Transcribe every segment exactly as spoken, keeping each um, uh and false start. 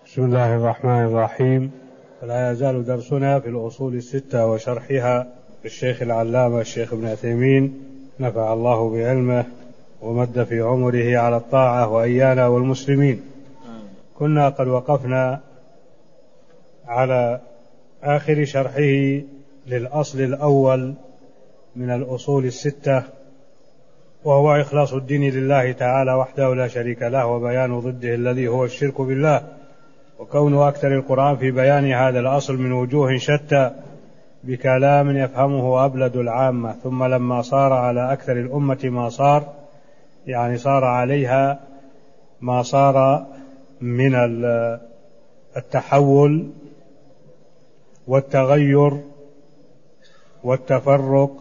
بسم الله الرحمن الرحيم. فلا يزال درسنا في الأصول الستة وشرحها للشيخ العلامة الشيخ ابن عثيمين نفع الله بعلمه ومد في عمره على الطاعة وإيانا والمسلمين. كنا قد وقفنا على آخر شرحه للأصل الأول من الأصول الستة، وهو إخلاص الدين لله تعالى وحده لا شريك له، وبيان ضده الذي هو الشرك بالله، وكون أكثر القرآن في بيان هذا الأصل من وجوه شتى بكلام يفهمه أبلد العامة. ثم لما صار على أكثر الأمة ما صار، يعني صار عليها ما صار من التحول والتغير والتفرق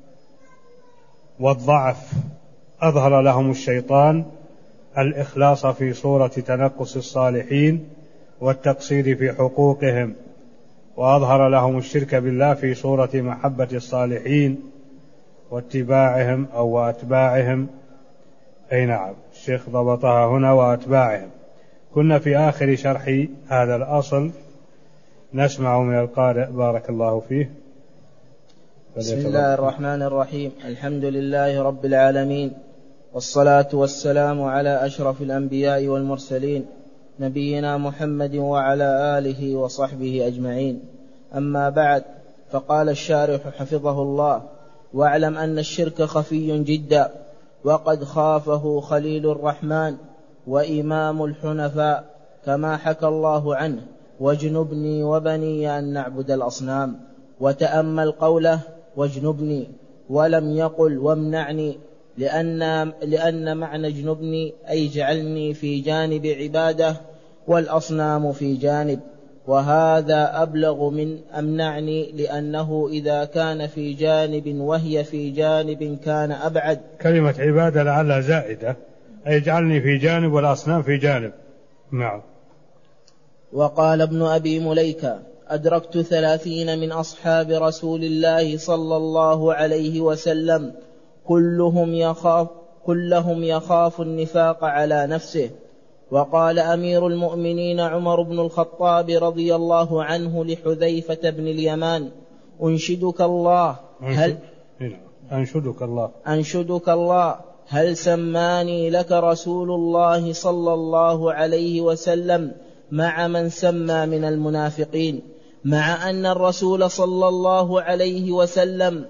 والضعف، أظهر لهم الشيطان الإخلاص في صورة تنقص الصالحين والتقصير في حقوقهم، وأظهر لهم الشرك بالله في صورة محبة الصالحين واتباعهم أو وأتباعهم. أي نعم، الشيخ ضبطها هنا وأتباعهم. كنا في آخر شرح هذا الأصل، نسمع من القارئ بارك الله فيه. بسم الله الرحمن الرحيم. الحمد لله رب العالمين، والصلاة والسلام على أشرف الأنبياء والمرسلين، نبينا محمد وعلى آله وصحبه أجمعين. أما بعد، فقال الشارح حفظه الله: واعلم أن الشرك خفي جدا، وقد خافه خليل الرحمن وإمام الحنفاء، كما حكى الله عنه: واجنبني وبني أن نعبد الأصنام. وتأمل قوله واجنبني، ولم يقل وامنعني، لأن, لأن معنى اجنبني أي جعلني في جانب عبادة، والأصنام في جانب، وهذا أبلغ من أمنعني، لأنه إذا كان في جانب وهي في جانب كان أبعد. كلمة عبادة لعلها زائدة، أي جعلني في جانب والأصنام في جانب. نعم. وقال ابن أبي مليكة: أدركت ثلاثين من أصحاب رسول الله صلى الله عليه وسلم كلهم يخاف, كلهم يخاف النفاق على نفسه. وقال أمير المؤمنين عمر بن الخطاب رضي الله عنه لحذيفة بن اليمان: أنشدك الله هل أنشدك الله أنشدك الله هل سماني لك رسول الله صلى الله عليه وسلم مع من سمى من المنافقين، مع أن الرسول صلى الله عليه وسلم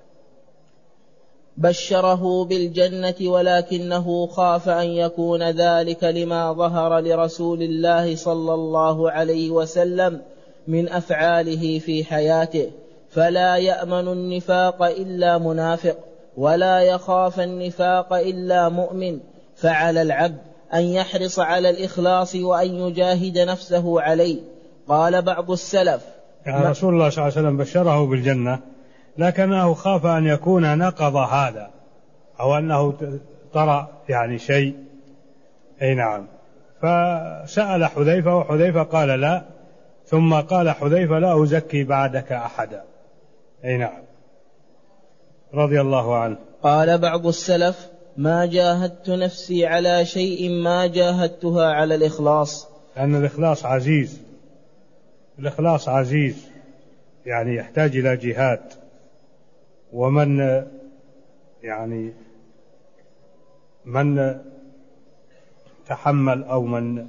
بشره بالجنة، ولكنه خاف أن يكون ذلك لما ظهر لرسول الله صلى الله عليه وسلم من أفعاله في حياته، فلا يأمن النفاق إلا منافق، ولا يخاف النفاق إلا مؤمن. فعلى العبد أن يحرص على الإخلاص وأن يجاهد نفسه عليه. قال بعض السلف: يعني رسول الله صلى الله عليه وسلم بشره بالجنة، لكنه خاف أن يكون نقض هذا، أو أنه طرأ يعني شيء. أي نعم. فسأل حذيفة، وحذيفة قال لا، ثم قال حذيفة: لا أزكي بعدك أحدا. أي نعم، رضي الله عنه. قال بعض السلف: ما جاهدت نفسي على شيء ما جاهدتها على الإخلاص. لأن الإخلاص عزيز، الإخلاص عزيز يعني يحتاج إلى جهاد. ومن يعني من تحمل أو من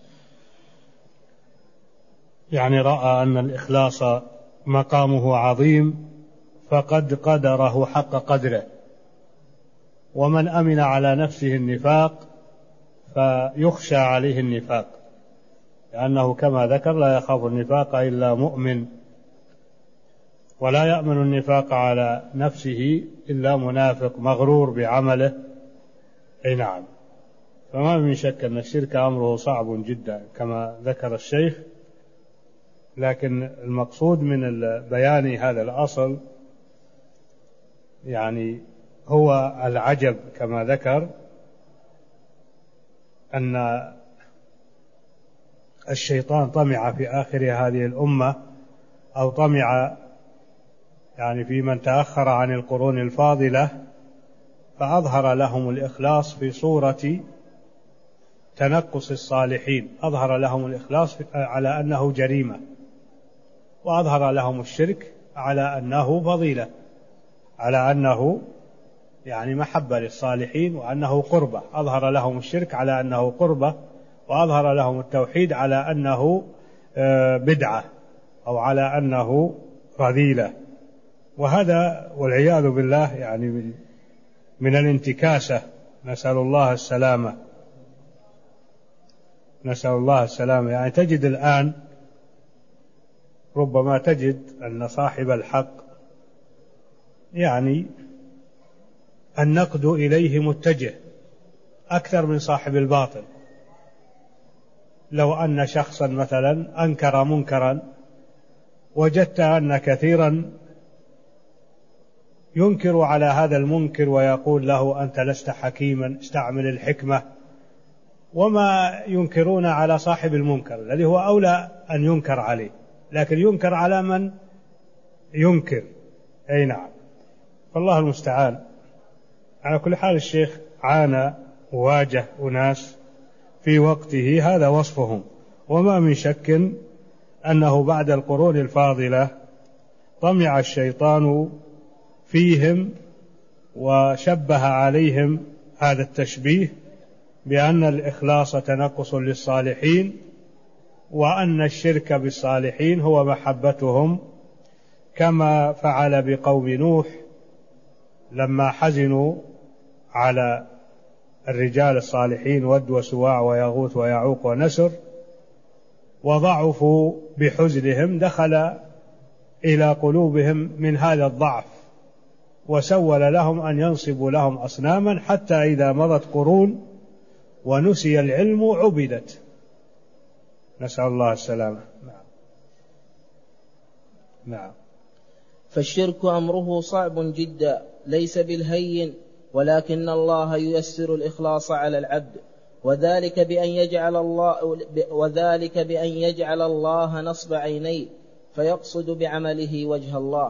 يعني رأى أن الإخلاص مقامه عظيم فقد قدره حق قدره. ومن أمن على نفسه النفاق فيخشى عليه النفاق، لأنه كما ذكر: لا يخاف النفاق إلا مؤمن، ولا يأمن النفاق على نفسه إلا منافق مغرور بعمله. أي نعم. فما من شك أن الشرك أمره صعب جدا كما ذكر الشيخ، لكن المقصود من بيان هذا الأصل يعني هو العجب كما ذكر أن الشيطان طمع في آخر هذه الأمة، أو طمع يعني في من تأخر عن القرون الفاضلة، فأظهر لهم الإخلاص في صورة تنقص الصالحين، أظهر لهم الإخلاص على أنه جريمة، وأظهر لهم الشرك على أنه فضيلة، على أنه يعني محبة للصالحين وأنه قربة. أظهر لهم الشرك على أنه قربة، وأظهر لهم التوحيد على أنه بدعة أو على أنه رذيلة. وهذا والعياذ بالله يعني من الانتكاسة، نسأل الله السلامة، نسأل الله السلامة. يعني تجد الآن ربما تجد أن صاحب الحق يعني النقد إليه متجه أكثر من صاحب الباطل. لو أن شخصا مثلا أنكر منكرا، وجدت أن كثيرا ينكر على هذا المنكر ويقول له أنت لست حكيما، استعمل الحكمة، وما ينكرون على صاحب المنكر الذي هو أولى أن ينكر عليه، لكن ينكر على من ينكر. أي نعم، فالله المستعان. على كل حال الشيخ عانى وواجه أناس في وقته هذا وصفهم، وما من شك أنه بعد القرون الفاضلة طمع الشيطان فيهم وشبه عليهم هذا التشبيه بأن الإخلاص تنقص للصالحين، وأن الشرك بالصالحين هو محبتهم، كما فعل بقوم نوح لما حزنوا على الرجال الصالحين ود وسواع ويغوث ويعوق ونسر، وضعفوا بحزنهم، دخل إلى قلوبهم من هذا الضعف، وسول لهم أن ينصبوا لهم أصناما، حتى إذا مضت قرون ونسي العلم عبدت. نسأل الله السلامة. نعم. نعم. فالشرك أمره صعب جدا، ليس بالهين، ولكن الله ييسر الإخلاص على العبد، وذلك بأن يجعل الله وذلك بأن يجعل الله نصب عينيه فيقصد بعمله وجه الله.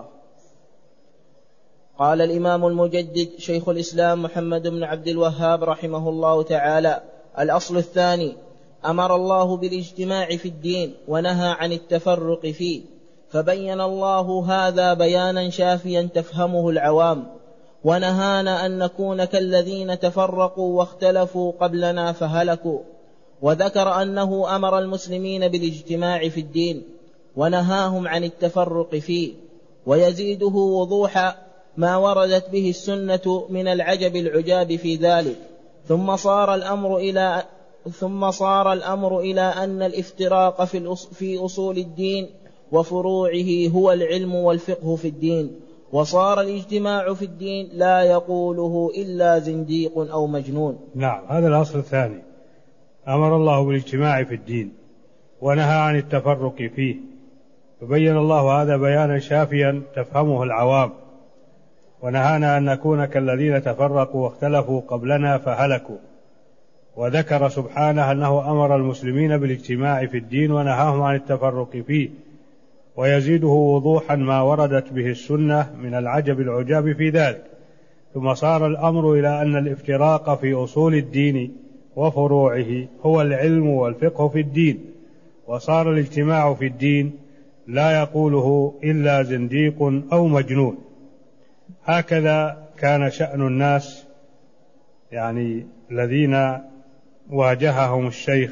قال الإمام المجدد شيخ الإسلام محمد بن عبد الوهاب رحمه الله تعالى: الأصل الثاني: أمر الله بالاجتماع في الدين ونهى عن التفرق فيه، فبين الله هذا بيانا شافيا تفهمه العوام، ونهانا أن نكون كالذين تفرقوا واختلفوا قبلنا فهلكوا. وذكر أنه أمر المسلمين بالاجتماع في الدين ونهاهم عن التفرق فيه، ويزيده وضوحا ما وردت به السنة من العجب العجاب في ذلك. ثم صار الأمر إلى ثم صار الأمر إلى أن الافتراق في أصول الدين وفروعه هو العلم والفقه في الدين، وصار الاجتماع في الدين لا يقوله إلا زنديق أو مجنون. نعم، هذا الأصل الثاني: أمر الله بالاجتماع في الدين ونهى عن التفرق فيه، فبين الله هذا بيانا شافيا تفهمه العوام، ونهانا أن نكون كالذين تفرقوا واختلفوا قبلنا فهلكوا. وذكر سبحانه أنه أمر المسلمين بالاجتماع في الدين ونهاهم عن التفرق فيه، ويزيده وضوحا ما وردت به السنة من العجب العجاب في ذلك. ثم صار الأمر إلى أن الافتراق في أصول الدين وفروعه هو العلم والفقه في الدين، وصار الاجتماع في الدين لا يقوله إلا زنديق أو مجنون. هكذا كان شأن الناس يعني الذين واجههم الشيخ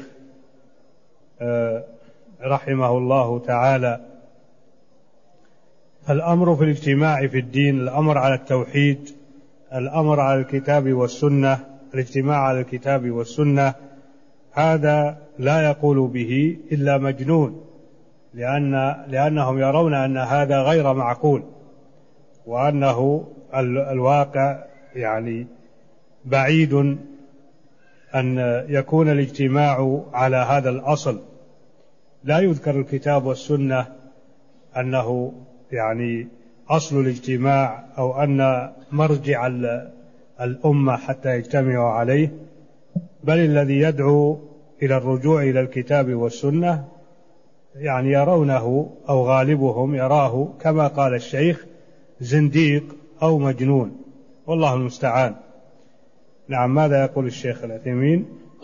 رحمه الله تعالى. الأمر في الاجتماع في الدين، الأمر على التوحيد، الأمر على الكتاب والسنة، الاجتماع على الكتاب والسنة، هذا لا يقول به إلا مجنون، لأن لأنهم يرون أن هذا غير معقول، وأنه الواقع يعني بعيد أن يكون الاجتماع على هذا الأصل. لا يذكر الكتاب والسنة أنه يعني أصل الاجتماع أو أن مرجع الأمة حتى يجتمعوا عليه، بل الذي يدعو إلى الرجوع إلى الكتاب والسنة يعني يرونه أو غالبهم يراه كما قال الشيخ زنديق أو مجنون، والله المستعان. نعم، ماذا يقول الشيخ العثيمين؟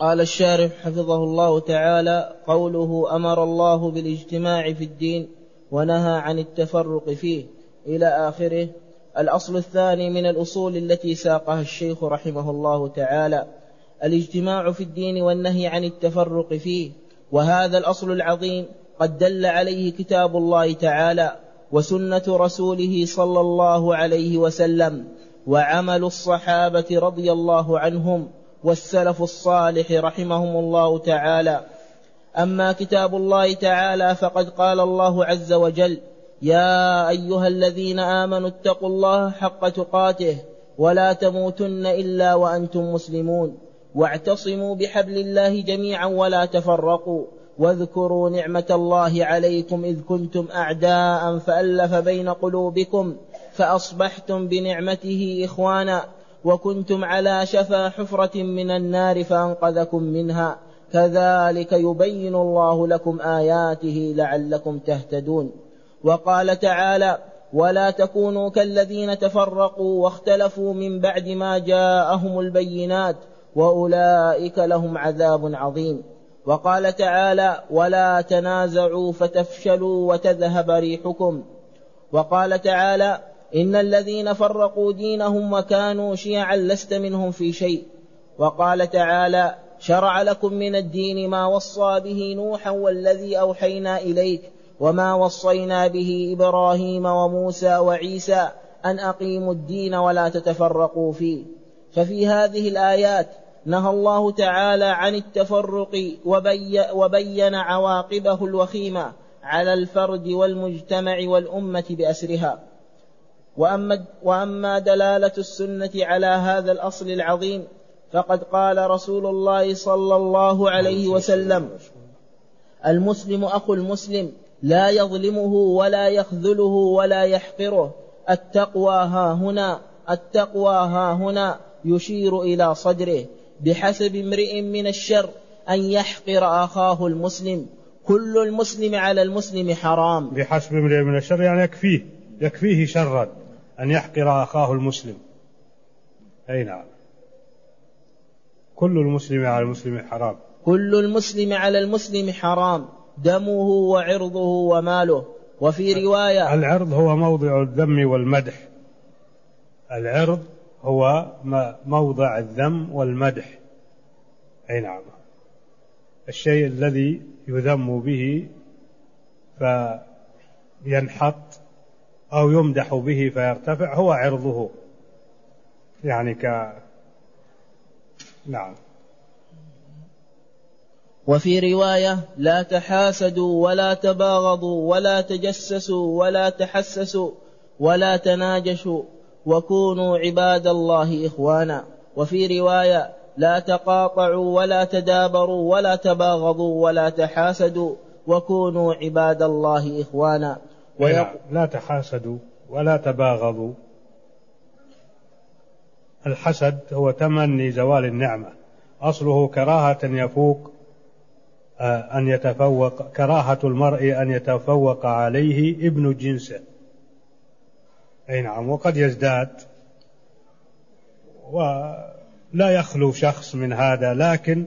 قال الشارح حفظه الله تعالى: قوله أمر الله بالاجتماع في الدين ونهى عن التفرق فيه إلى آخره. الأصل الثاني من الأصول التي ساقها الشيخ رحمه الله تعالى الاجتماع في الدين والنهي عن التفرق فيه، وهذا الأصل العظيم قد دل عليه كتاب الله تعالى وسنة رسوله صلى الله عليه وسلم وعمل الصحابة رضي الله عنهم والسلف الصالح رحمهم الله تعالى. أما كتاب الله تعالى فقد قال الله عز وجل: يا أيها الذين آمنوا اتقوا الله حق تقاته ولا تموتن إلا وأنتم مسلمون واعتصموا بحبل الله جميعا ولا تفرقوا واذكروا نعمة الله عليكم إذ كنتم أعداء فألف بين قلوبكم فأصبحتم بنعمته إخوانا وكنتم على شفا حفرة من النار فأنقذكم منها كذلك يبين الله لكم آياته لعلكم تهتدون. وقال تعالى: ولا تكونوا كالذين تفرقوا واختلفوا من بعد ما جاءهم البينات وأولئك لهم عذاب عظيم. وقال تعالى: ولا تنازعوا فتفشلوا وتذهب ريحكم. وقال تعالى: إن الذين فرقوا دينهم وكانوا شيعا لست منهم في شيء. وقال تعالى: شرع لكم من الدين ما وصى به نوحا والذي أوحينا إليك وما وصينا به إبراهيم وموسى وعيسى أن أقيموا الدين ولا تتفرقوا فيه. ففي هذه الآيات نهى الله تعالى عن التفرق وبي وبين عواقبه الوخيمة على الفرد والمجتمع والأمة بأسرها. وأما, وأما دلالة السنة على هذا الأصل العظيم فقد قال رسول الله صلى الله عليه وسلم: المسلم أخو المسلم لا يظلمه ولا يخذله ولا يحقره، التقوى ها هنا التقوى ها هنا، يشير إلى صدره. بحسب امرئ من الشر أن يحقر أخاه المسلم، كل المسلم على المسلم حرام. بحسب امرئ من الشر يعني يكفيه يكفيه شرا أن يحقر أخاه المسلم. أي نعم، كل المسلم على المسلم حرام. كل المسلم على المسلم حرام، دمه وعرضه وماله. وفي رواية: العرض هو موضع الذم والمدح. العرض هو موضع الذم والمدح. أي نعم، الشيء الذي يذم به فينحط أو يمدح به فيرتفع هو عرضه، يعني ك نعم. وفي رواية: لا تحاسدوا ولا تباغضوا ولا تجسسوا ولا تحسسوا ولا تناجشوا وكونوا عباد الله إخوانا. وفي رواية: لا تقاطعوا ولا تدابروا ولا تباغضوا ولا تحاسدوا وكونوا عباد الله إخوانا. ويق... لا تحاسدوا ولا تباغضوا. الحسد هو تمني زوال النعمة، أصله كراهة يفوق أن يتفوق، كراهة المرء أن يتفوق عليه ابن جنسه. أي نعم، وقد يزداد ولا يخلو شخص من هذا، لكن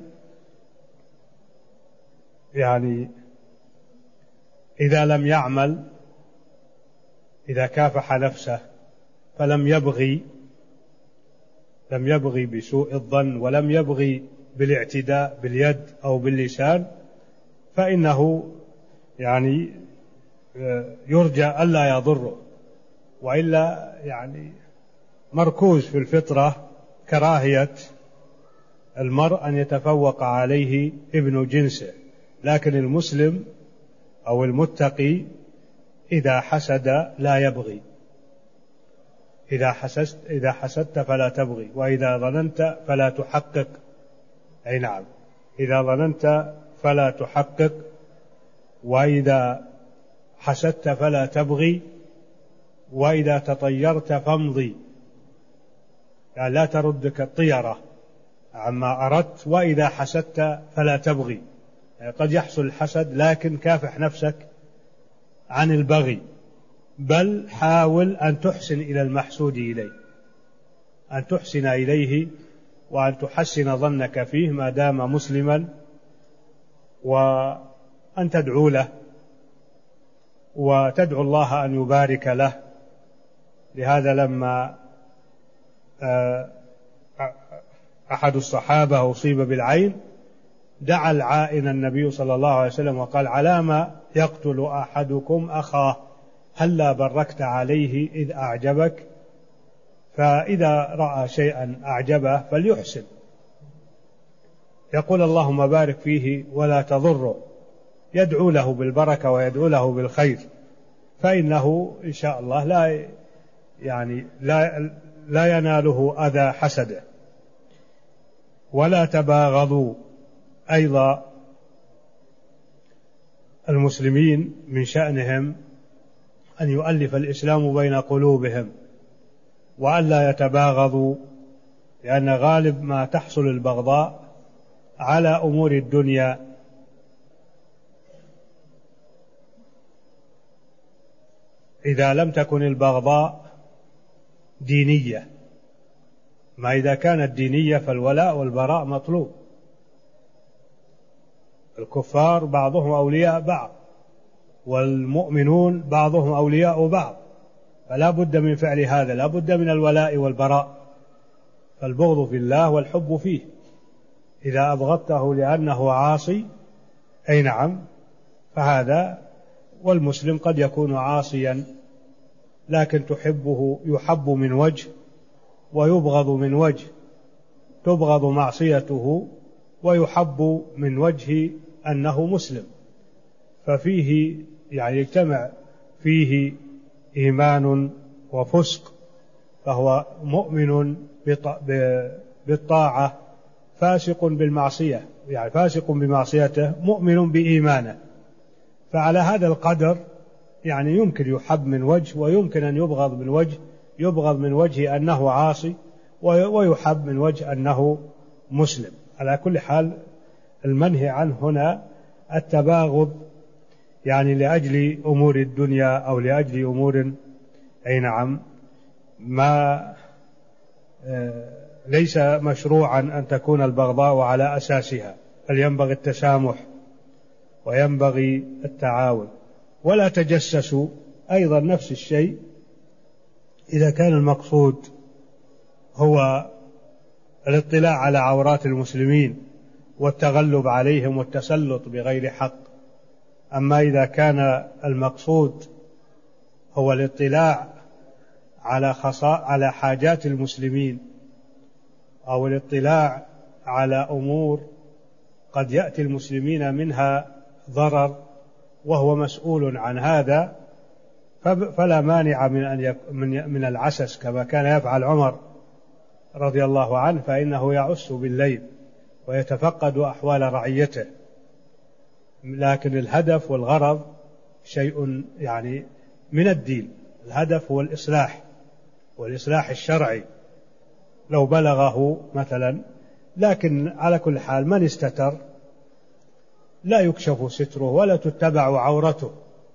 يعني إذا لم يعمل، إذا كافح نفسه فلم يبغي لم يبغي بسوء الظن ولم يبغي بالاعتداء باليد أو باللسان، فإنه يعني يرجى ألا يضره، وإلا يعني مركوز في الفطرة كراهية المرء أن يتفوق عليه ابن جنسه. لكن المسلم أو المتقي إذا حسد لا يبغي، إذا حسدت, إذا حسدت فلا تبغي، وإذا ظننت فلا تحقق. أي نعم، إذا ظننت فلا تحقق، وإذا حسدت فلا تبغي، وإذا تطيرت فامضي، يعني لا تردك الطيرة عما أردت. وإذا حسدت فلا تبغي، يعني قد يحصل الحسد لكن كافح نفسك عن البغي، بل حاول أن تحسن إلى المحسود إليه، أن تحسن إليه وأن تحسن ظنك فيه ما دام مسلما، وأن تدعو له وتدعو الله أن يبارك له. لهذا لما أحد الصحابة أصيب بالعين دعا العائن النبي صلى الله عليه وسلم وقال: على ما يقتل أحدكم أخاه هلا بركت عليه إذ أعجبك؟ فإذا رأى شيئا أعجبه فليحسن، يقول اللهم بارك فيه ولا تضره، يدعو له بالبركة ويدعو له بالخير، فإنه إن شاء الله لا يعني لا لا يناله أذى حسده. ولا تباغضوا، أيضا المسلمين من شأنهم أن يؤلف الإسلام بين قلوبهم وأن لا يتباغضوا، لأن غالب ما تحصل البغضاء على أمور الدنيا. إذا لم تكن البغضاء دينية، ما إذا كانت دينية فالولاء والبراء مطلوب. الكفار بعضهم أولياء بعض، والمؤمنون بعضهم أولياء بعض، فلا بد من فعل هذا، لا بد من الولاء والبراء. فالبغض في الله والحب فيه. إذا أبغضته لأنه عاصي أي نعم فهذا، والمسلم قد يكون عاصيا لكن تحبه، يحب من وجه ويبغض من وجه، تبغض معصيته ويحب من وجه أنه مسلم، ففيه يعني يجتمع فيه إيمان وفسق، فهو مؤمن بالطاعة فاسق بالمعصية، يعني فاسق بمعصيته مؤمن بإيمانه. فعلى هذا القدر يعني يمكن يحب من وجه ويمكن أن يبغض من وجه، يبغض من وجه أنه عاصي ويحب من وجه أنه مسلم. على كل حال المنهي عنه هنا التباغض، يعني لأجل أمور الدنيا أو لأجل أمور أي نعم ما ليس مشروعا أن تكون البغضاء على أساسها، بل ينبغي التسامح وينبغي التعاون. ولا تجسسوا، أيضا نفس الشيء، إذا كان المقصود هو الاطلاع على عورات المسلمين والتغلب عليهم والتسلط بغير حق. أما إذا كان المقصود هو الاطلاع على خصاء على حاجات المسلمين أو الاطلاع على أمور قد يأتي المسلمين منها ضرر وهو مسؤول عن هذا، فلا مانع من أن من العسس كما كان يفعل عمر رضي الله عنه، فإنه يعس بالليل ويتفقد أحوال رعيته. لكن الهدف والغرض شيء يعني من الدين، الهدف هو الإصلاح والإصلاح الشرعي لو بلغه مثلا. لكن على كل حال من استتر لا يكشف ستره ولا تتبع عورته،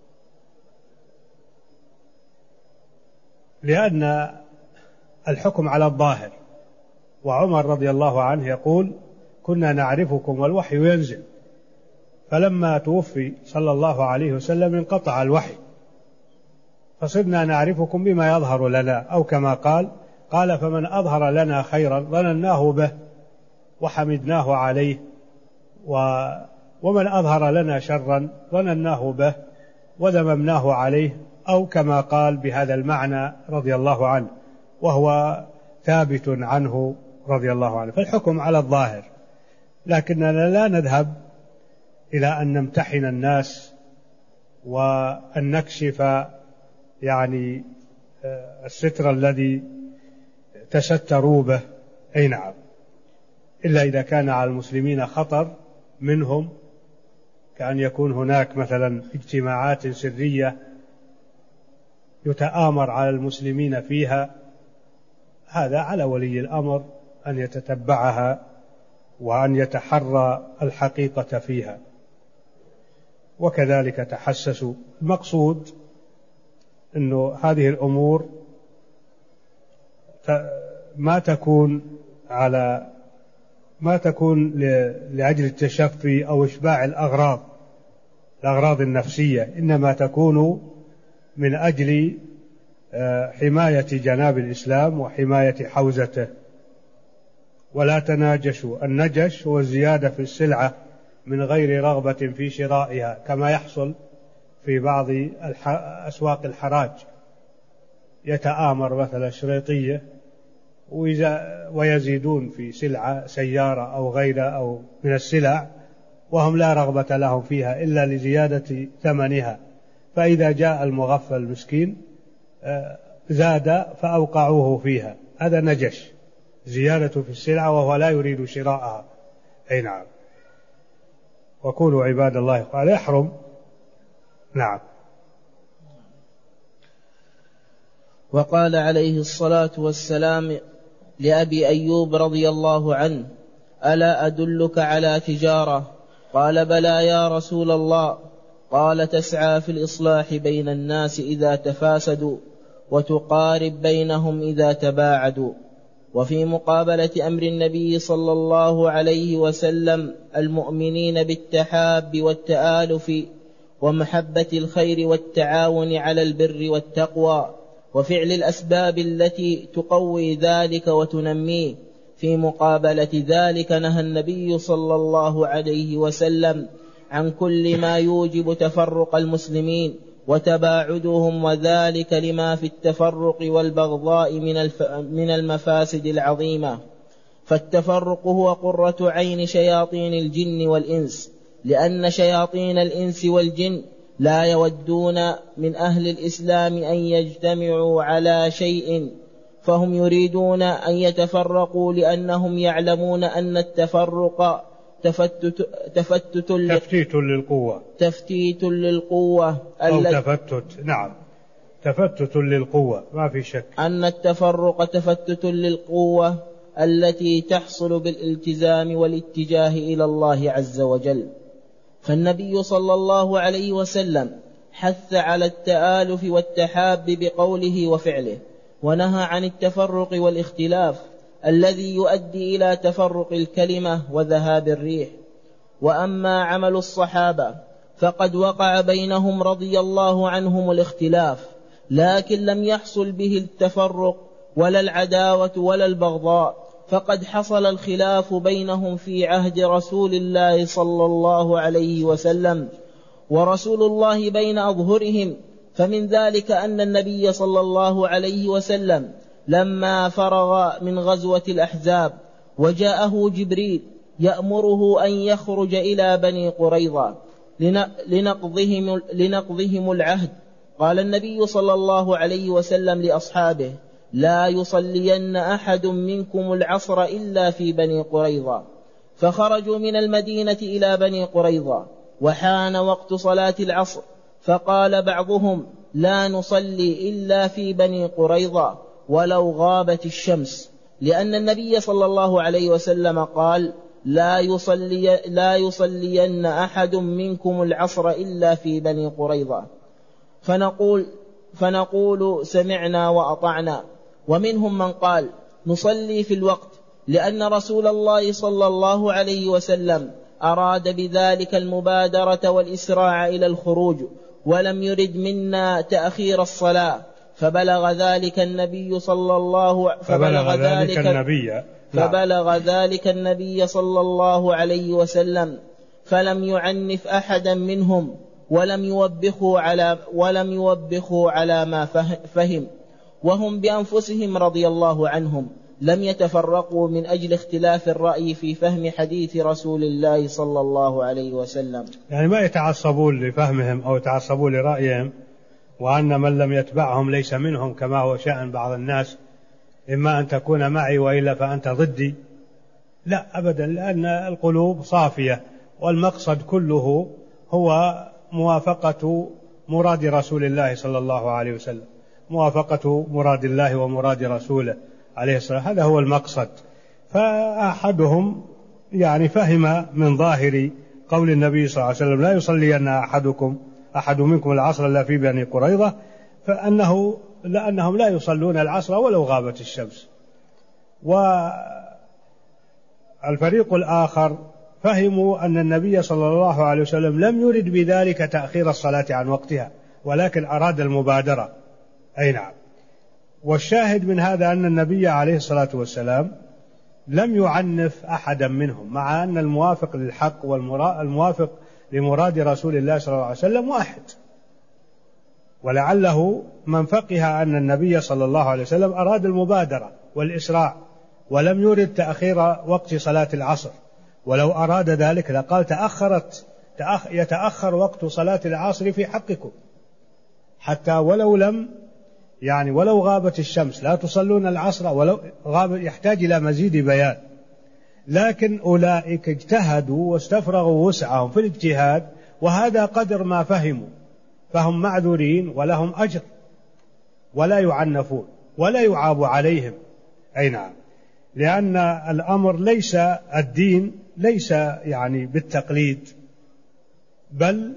لأن الحكم على الظاهر. وعمر رضي الله عنه يقول: كنا نعرفكم والوحي ينزل، فلما توفي صلى الله عليه وسلم انقطع الوحي، فصرنا نعرفكم بما يظهر لنا، أو كما قال قال فمن أظهر لنا خيرا ظنناه به وحمدناه عليه، ومن أظهر لنا شرا ظنناه به وذممناه عليه، أو كما قال بهذا المعنى رضي الله عنه، وهو ثابت عنه رضي الله عنه. فالحكم على الظاهر، لكننا لا نذهب إلى أن نمتحن الناس وأن نكشف يعني الستر الذي تستروا به، أي نعم، إلا إذا كان على المسلمين خطر منهم، كأن يكون هناك مثلا اجتماعات سرية يتآمر على المسلمين فيها، هذا على ولي الأمر أن يتتبعها وأن يتحرى الحقيقة فيها. وكذلك تحسسوا. المقصود أنه هذه الأمور ما تكون على ما تكون لأجل التشفي أو إشباع الأغراض الأغراض النفسية، إنما تكون من أجل حماية جناب الإسلام وحماية حوزته. ولا تناجشوا، النجش هو الزيادة في السلعة من غير رغبة في شرائها، كما يحصل في بعض أسواق الحراج، يتآمر مثلا شريطية ويزيدون في سلعة سيارة أو غيرها أو من السلع وهم لا رغبة لهم فيها إلا لزيادة ثمنها، فإذا جاء المغفل المسكين زاد فأوقعوه فيها، هذا نجش، زيادة في السلعة وهو لا يريد شراءها. أي نعم. وكونوا عباد الله قال يحرم. نعم. وقال عليه الصلاة والسلام لأبي أيوب رضي الله عنه: ألا أدلك على تجارة؟ قال: بلى يا رسول الله. قال: تسعى في الإصلاح بين الناس إذا تفاسدوا، وتقارب بينهم إذا تباعدوا. وفي مقابلة أمر النبي صلى الله عليه وسلم المؤمنين بالتحاب والتآلف ومحبة الخير والتعاون على البر والتقوى وفعل الأسباب التي تقوي ذلك وتنميه، في مقابلة ذلك نهى النبي صلى الله عليه وسلم عن كل ما يوجب تفرق المسلمين وتباعدهم، وذلك لما في التفرق والبغضاء من المفاسد العظيمة. فالتفرق هو قرة عين شياطين الجن والإنس، لأن شياطين الإنس والجن لا يودون من أهل الإسلام أن يجتمعوا على شيء، فهم يريدون أن يتفرقوا لأنهم يعلمون أن التفرق تفتت, تفتت, تفتيت للقوة تفتيت للقوة أو تفتت. نعم، تفتت للقوة، ما في شك أن التفرق تفتت للقوة التي تحصل بالالتزام والاتجاه إلى الله عز وجل. فالنبي صلى الله عليه وسلم حث على التآلف والتحاب بقوله وفعله، ونهى عن التفرق والاختلاف الذي يؤدي إلى تفرق الكلمة وذهاب الريح. وأما عمل الصحابة فقد وقع بينهم رضي الله عنهم الاختلاف، لكن لم يحصل به التفرق ولا العداوة ولا البغضاء، فقد حصل الخلاف بينهم في عهد رسول الله صلى الله عليه وسلم ورسول الله بين أظهرهم. فمن ذلك أن النبي صلى الله عليه وسلم لما فرغ من غزوة الأحزاب وجاءه جبريل يأمره أن يخرج إلى بني قريظة لنقضهم, لنقضهم العهد، قال النبي صلى الله عليه وسلم لأصحابه: لا يصلين أحد منكم العصر إلا في بني قريظة. فخرجوا من المدينة إلى بني قريظة وحان وقت صلاة العصر، فقال بعضهم: لا نصلي إلا في بني قريظة ولو غابت الشمس، لأن النبي صلى الله عليه وسلم قال: لا يصلي لا يصلين أحد منكم العصر إلا في بني قريظة. فنقول فنقول سمعنا وأطعنا. ومنهم من قال: نصلي في الوقت، لأن رسول الله صلى الله عليه وسلم أراد بذلك المبادرة والإسراع إلى الخروج، ولم يرد منا تأخير الصلاة. فبلغ ذلك النبي صلى الله فبلغ ذلك النبي فبلغ ذلك النبي صلى الله عليه وسلم فلم يعنف أحدا منهم ولم يوبخوا على ولم يوبخوا على ما فهم، وهم بأنفسهم رضي الله عنهم لم يتفرقوا من أجل اختلاف الرأي في فهم حديث رسول الله صلى الله عليه وسلم. يعني ما يتعصبون لفهمهم أو يتعصبون لرأيهم، وأن من لم يتبعهم ليس منهم، كما هو شأن بعض الناس: إما أن تكون معي وإلا فأنت ضدي. لا أبدا، لأن القلوب صافية، والمقصد كله هو موافقة مراد رسول الله صلى الله عليه وسلم، موافقة مراد الله ومراد رسوله عليه الصلاة، هذا هو المقصد. فأحدهم يعني فهم من ظاهر قول النبي صلى الله عليه وسلم: لا يصلين أحدكم أحد منكم العصر إلا في بني قريظة، فأنه لأنهم لا يصلون العصر ولو غابت الشمس. الفريق الآخر فهموا أن النبي صلى الله عليه وسلم لم يرد بذلك تأخير الصلاة عن وقتها، ولكن أراد المبادرة. أي نعم. والشاهد من هذا أن النبي عليه الصلاة والسلام لم يعنف أحدا منهم، مع أن الموافق للحق والموافق لمراد رسول الله صلى الله عليه وسلم واحد. ولعله من فقه أن النبي صلى الله عليه وسلم أراد المبادرة والإسراع ولم يرد تأخير وقت صلاة العصر، ولو أراد ذلك لقال تأخرت تأخ يتأخر وقت صلاة العصر في حقكم، حتى ولو لم يعني ولو غابت الشمس لا تصلون العصر، ولو غاب يحتاج إلى مزيد بيان. لكن أولئك اجتهدوا واستفرغوا وسعهم في الاجتهاد، وهذا قدر ما فهموا، فهم معذورين ولهم أجر ولا يعنفون ولا يعاب عليهم. أي نعم. لأن الأمر ليس الدين ليس يعني بالتقليد، بل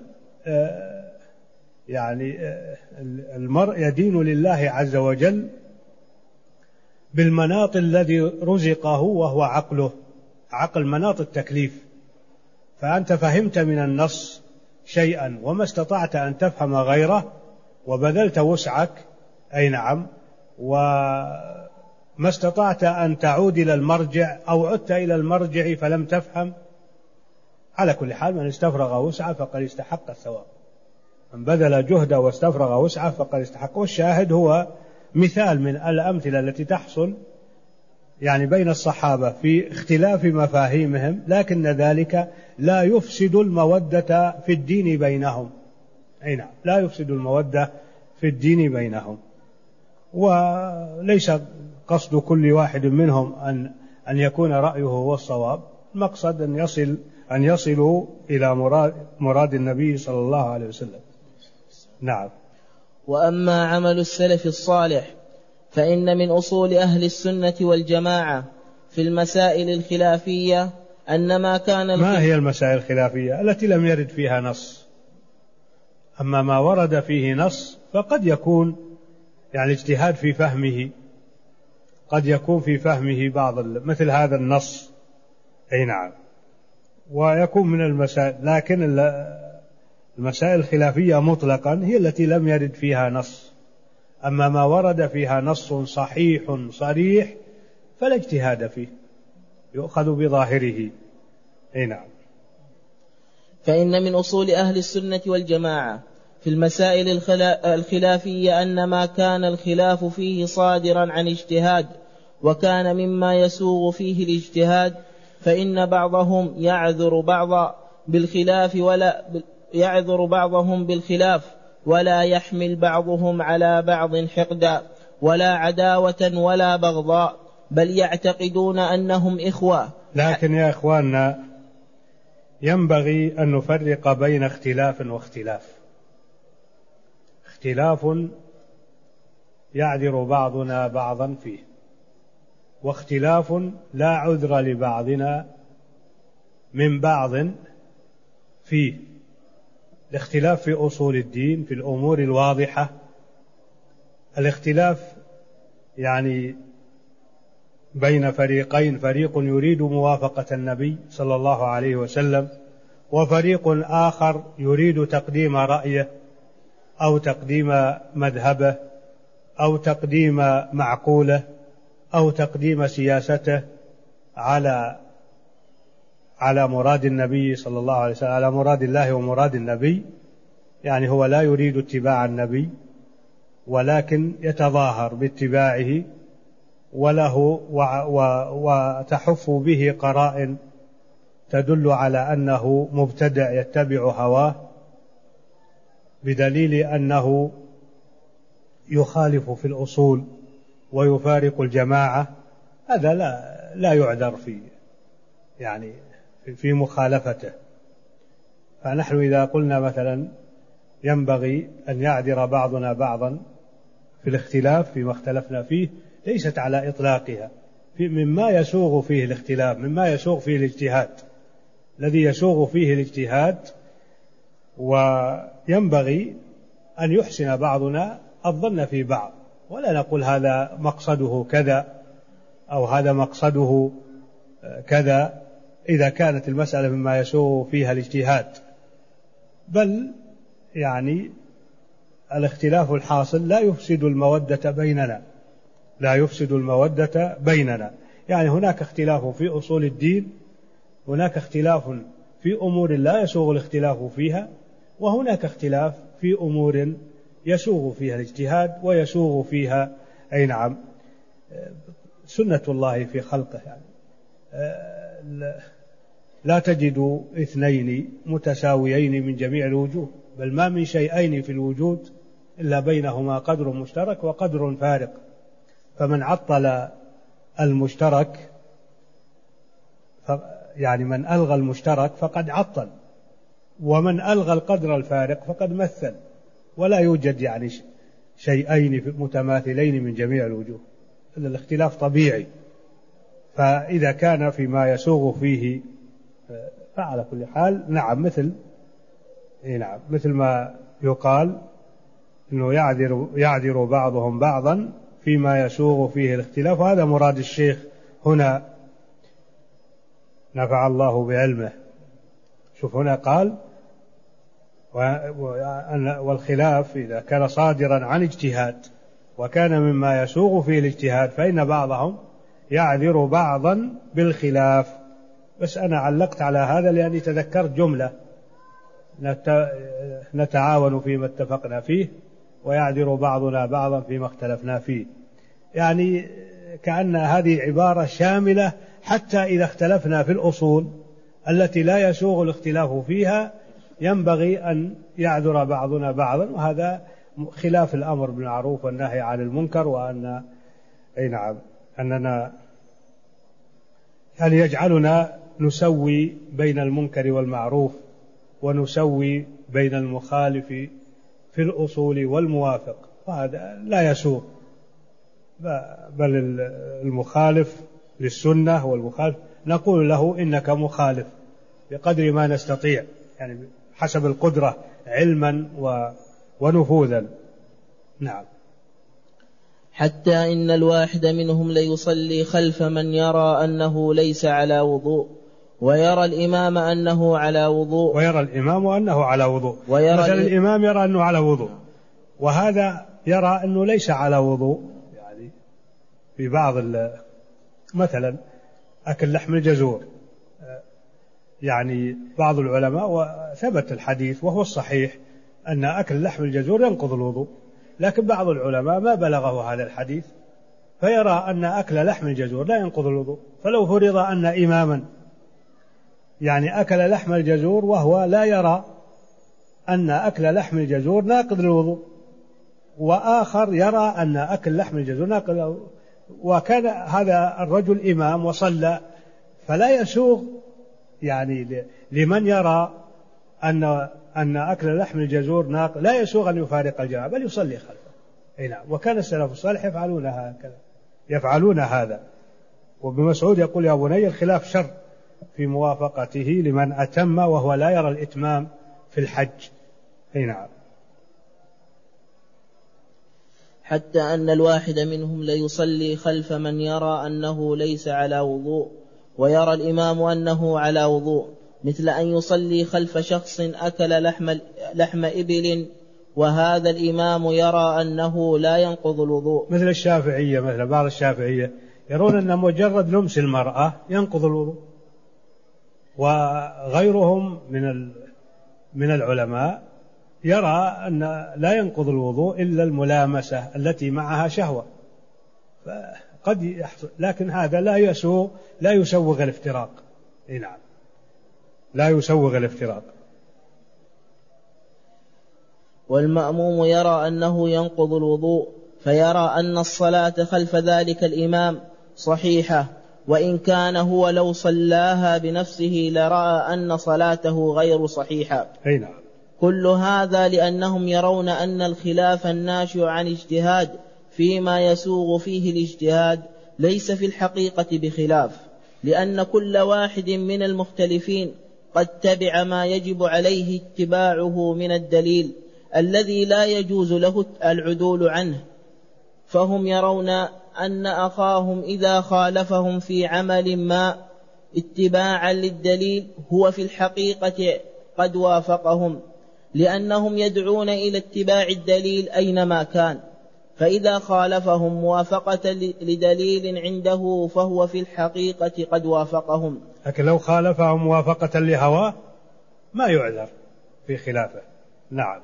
يعني المرء يدين لله عز وجل بالمناط الذي رزقه وهو عقله، عقل مناط التكليف. فأنت فهمت من النص شيئا وما استطعت أن تفهم غيره وبذلت وسعك، أي نعم، وما استطعت أن تعود إلى المرجع أو عدت إلى المرجع فلم تفهم، على كل حال من استفرغ وسعه فقد استحق الثواب، من بذل جهده واستفرغ وسعه فقد استحق. والشاهد هو مثال من الأمثلة التي تحصل يعني بين الصحابة في اختلاف مفاهيمهم، لكن ذلك لا يفسد المودة في الدين بينهم. أي نعم، لا يفسد المودة في الدين بينهم. وليس قصد كل واحد منهم أن أن يكون رأيه هو الصواب، المقصد أن يصل أن يصلوا إلى مراد, مراد النبي صلى الله عليه وسلم. نعم. وأما عمل السلف الصالح فإن من أصول أهل السنة والجماعة في المسائل الخلافية أن ما كان ما هي المسائل الخلافية؟ التي لم يرد فيها نص. أما ما ورد فيه نص فقد يكون يعني اجتهاد في فهمه، قد يكون في فهمه بعض مثل هذا النص. أي نعم. ويكون من المسائل، لكن المسائل الخلافية مطلقا هي التي لم يرد فيها نص. أما ما ورد فيها نص صحيح صريح فلا اجتهاد فيه، يؤخذ بظاهره. أي نعم. فإن من أصول أهل السنة والجماعة في المسائل الخلافية أن ما كان الخلاف فيه صادرا عن اجتهاد وكان مما يسوغ فيه الاجتهاد، فإن بعضهم يعذر بعض بالخلاف ولا يعذر بعضهم بالخلاف ولا يحمل بعضهم على بعض حقدا ولا عداوة ولا بغضاء، بل يعتقدون أنهم إخوة. لكن يا إخواننا ينبغي أن نفرق بين اختلاف واختلاف. اختلاف يعذر بعضنا بعضا فيه، واختلاف لا عذر لبعضنا من بعض فيه. الاختلاف في أصول الدين، في الأمور الواضحة. الاختلاف يعني بين فريقين، فريق يريد موافقة النبي صلى الله عليه وسلم، وفريق آخر يريد تقديم رأيه أو تقديم مذهبه أو تقديم معقوله أو تقديم سياسته على على مراد النبي صلى الله عليه وسلم، على مراد الله ومراد النبي. يعني هو لا يريد اتباع النبي ولكن يتظاهر باتباعه، وله وتحف به قرائن تدل على أنه مبتدع يتبع هواه، بدليل أنه يخالف في الأصول ويفارق الجماعة. هذا لا لا يعذر في يعني في مخالفته. فنحن إذا قلنا مثلا ينبغي أن يعذر بعضنا بعضا في الاختلاف فيما اختلفنا فيه، ليست على إطلاقها، في مما يسوغ فيه الاختلاف، مما يسوغ فيه الاجتهاد، الذي يسوغ فيه الاجتهاد. وينبغي أن يحسن بعضنا الظن في بعض، ولا نقول هذا مقصده كذا أو هذا مقصده كذا إذا كانت المسألة مما يسوغ فيها الاجتهاد، بل يعني الاختلاف الحاصل لا يفسد المودة بيننا، لا يفسد المودة بيننا. يعني هناك اختلاف في أصول الدين، هناك اختلاف في أمور لا يسوغ الاختلاف فيها، وهناك اختلاف في أمور يسوغ فيها الاجتهاد ويسوغ فيها أي نعم سنة الله في خلقه. يعني لا تجد اثنين متساويين من جميع الوجوه، بل ما من شيئين في الوجود إلا بينهما قدر مشترك وقدر فارق. فمن عطل المشترك يعني من ألغى المشترك فقد عطل، ومن ألغى القدر الفارق فقد مثل. ولا يوجد يعني شيئين متماثلين من جميع الوجوه، الاختلاف طبيعي. فإذا كان فيما يسوغ فيه فعلى كل حال نعم مثل نعم مثل ما يقال إنه يعذر يعذر بعضهم بعضا فيما يسوغ فيه الاختلاف، وهذا مراد الشيخ هنا نفع الله بعلمه. شوف هنا قال والخلاف إذا كان صادرا عن اجتهاد وكان مما يسوغ فيه الاجتهاد فإن بعضهم يعذر بعضا بالخلاف. بس أنا علقت على هذا لأني تذكرت جملة نتعاون فيما اتفقنا فيه ويعذر بعضنا بعضا فيما اختلفنا فيه. يعني كأن هذه عبارة شاملة حتى إذا اختلفنا في الأصول التي لا يسوغ الاختلاف فيها ينبغي أن يعذر بعضنا بعضا، وهذا خلاف الأمر بالمعروف والنهي عن المنكر. وأن أي نعم أننا يعني يجعلنا نسوي بين المنكر والمعروف ونسوي بين المخالف في الأصول والموافق، وهذا لا يسوغ. بل المخالف للسنة والمخالف نقول له إنك مخالف بقدر ما نستطيع، يعني حسب القدرة علما ونفوذا. نعم. حتى إن الواحد منهم ليصلي خلف من يرى أنه ليس على وضوء ويرى الإمام أنه على وضوء ويرى الإمام أنه على وضوء مثلا الإمام يرى أنه على وضوء وهذا يرى أنه ليس على وضوء. يعني في بعض مثلا أكل لحم الجزور، يعني بعض العلماء وثبت الحديث وهو الصحيح أن أكل لحم الجزور ينقض الوضوء، لكن بعض العلماء ما بلغه هذا الحديث فيرى أن أكل لحم الجزور لا ينقض الوضوء. فلو فرض أن إماما يعني أكل لحم الجزور وهو لا يرى أن أكل لحم الجزور ناقض الوضوء، وآخر يرى أن أكل لحم الجزور ناقض الوضوء، وكان هذا الرجل إمام وصلى، فلا يسوغ يعني لمن يرى أن أن أكل لحم الجزور ناقض لا يسوغ أن يفارق الجماعة بل يصلي خلفه. أي نعم. وكان السلف الصالح يفعلون هكذا، يفعلون هذا. وابن مسعود يقول يا بني الخلاف شر في موافقته لمن أتم وهو لا يرى الإتمام في الحج. أي نعم. حتى أن الواحد منهم ليصلي خلف من يرى أنه ليس على وضوء ويرى الإمام أنه على وضوء، مثل أن يصلي خلف شخص أكل لحم, لحم إبل وهذا الإمام يرى أنه لا ينقض الوضوء. مثل الشافعية، مثل بعض الشافعية يرون أن مجرد لمس المرأة ينقض الوضوء، وغيرهم من من العلماء يرى أن لا ينقض الوضوء إلا الملامسة التي معها شهوة. فقد يحصل، لكن هذا لا يسوغ لا يسوغ الافتراق. نعم، لا يسوغ الافتراق. والمأموم يرى أنه ينقض الوضوء فيرى أن الصلاة خلف ذلك الإمام صحيحة، وإن كان هو لو صلاها بنفسه لرأى أن صلاته غير صحيحة. أي نعم. كل هذا لأنهم يرون أن الخلاف الناشئ عن اجتهاد فيما يسوغ فيه الاجتهاد ليس في الحقيقة بخلاف، لأن كل واحد من المختلفين قد تبع ما يجب عليه اتباعه من الدليل الذي لا يجوز له العدول عنه. فهم يرون أن أخاهم إذا خالفهم في عمل ما اتباعا للدليل هو في الحقيقة قد وافقهم، لأنهم يدعون إلى اتباع الدليل أينما كان، فإذا خالفهم موافقة لدليل عنده فهو في الحقيقة قد وافقهم. لكن لو خالفهم موافقة لهواه ما يعذر في خلافه. نعم.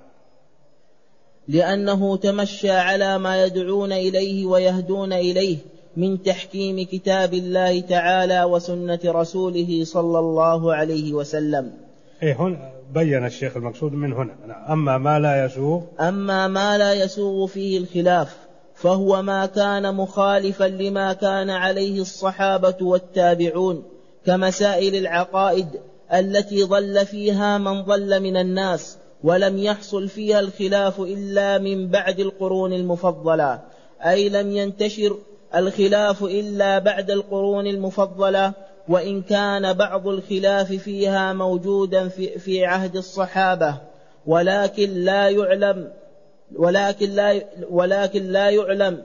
لأنه تمشى على ما يدعون إليه ويهدون إليه من تحكيم كتاب الله تعالى وسنة رسوله صلى الله عليه وسلم. إيه هنا بين الشيخ المقصود من هنا. أما ما لا يسوغ أما ما لا يسوغ فيه الخلاف فهو ما كان مخالفا لما كان عليه الصحابة والتابعون كمسائل العقائد التي ضل فيها من ضل من الناس، ولم يحصل فيها الخلاف إلا من بعد القرون المفضلة، أي لم ينتشر الخلاف إلا بعد القرون المفضلة، وإن كان بعض الخلاف فيها موجودا في, في عهد الصحابة، ولكن لا يعلم ولكن لا ولكن لا يعلم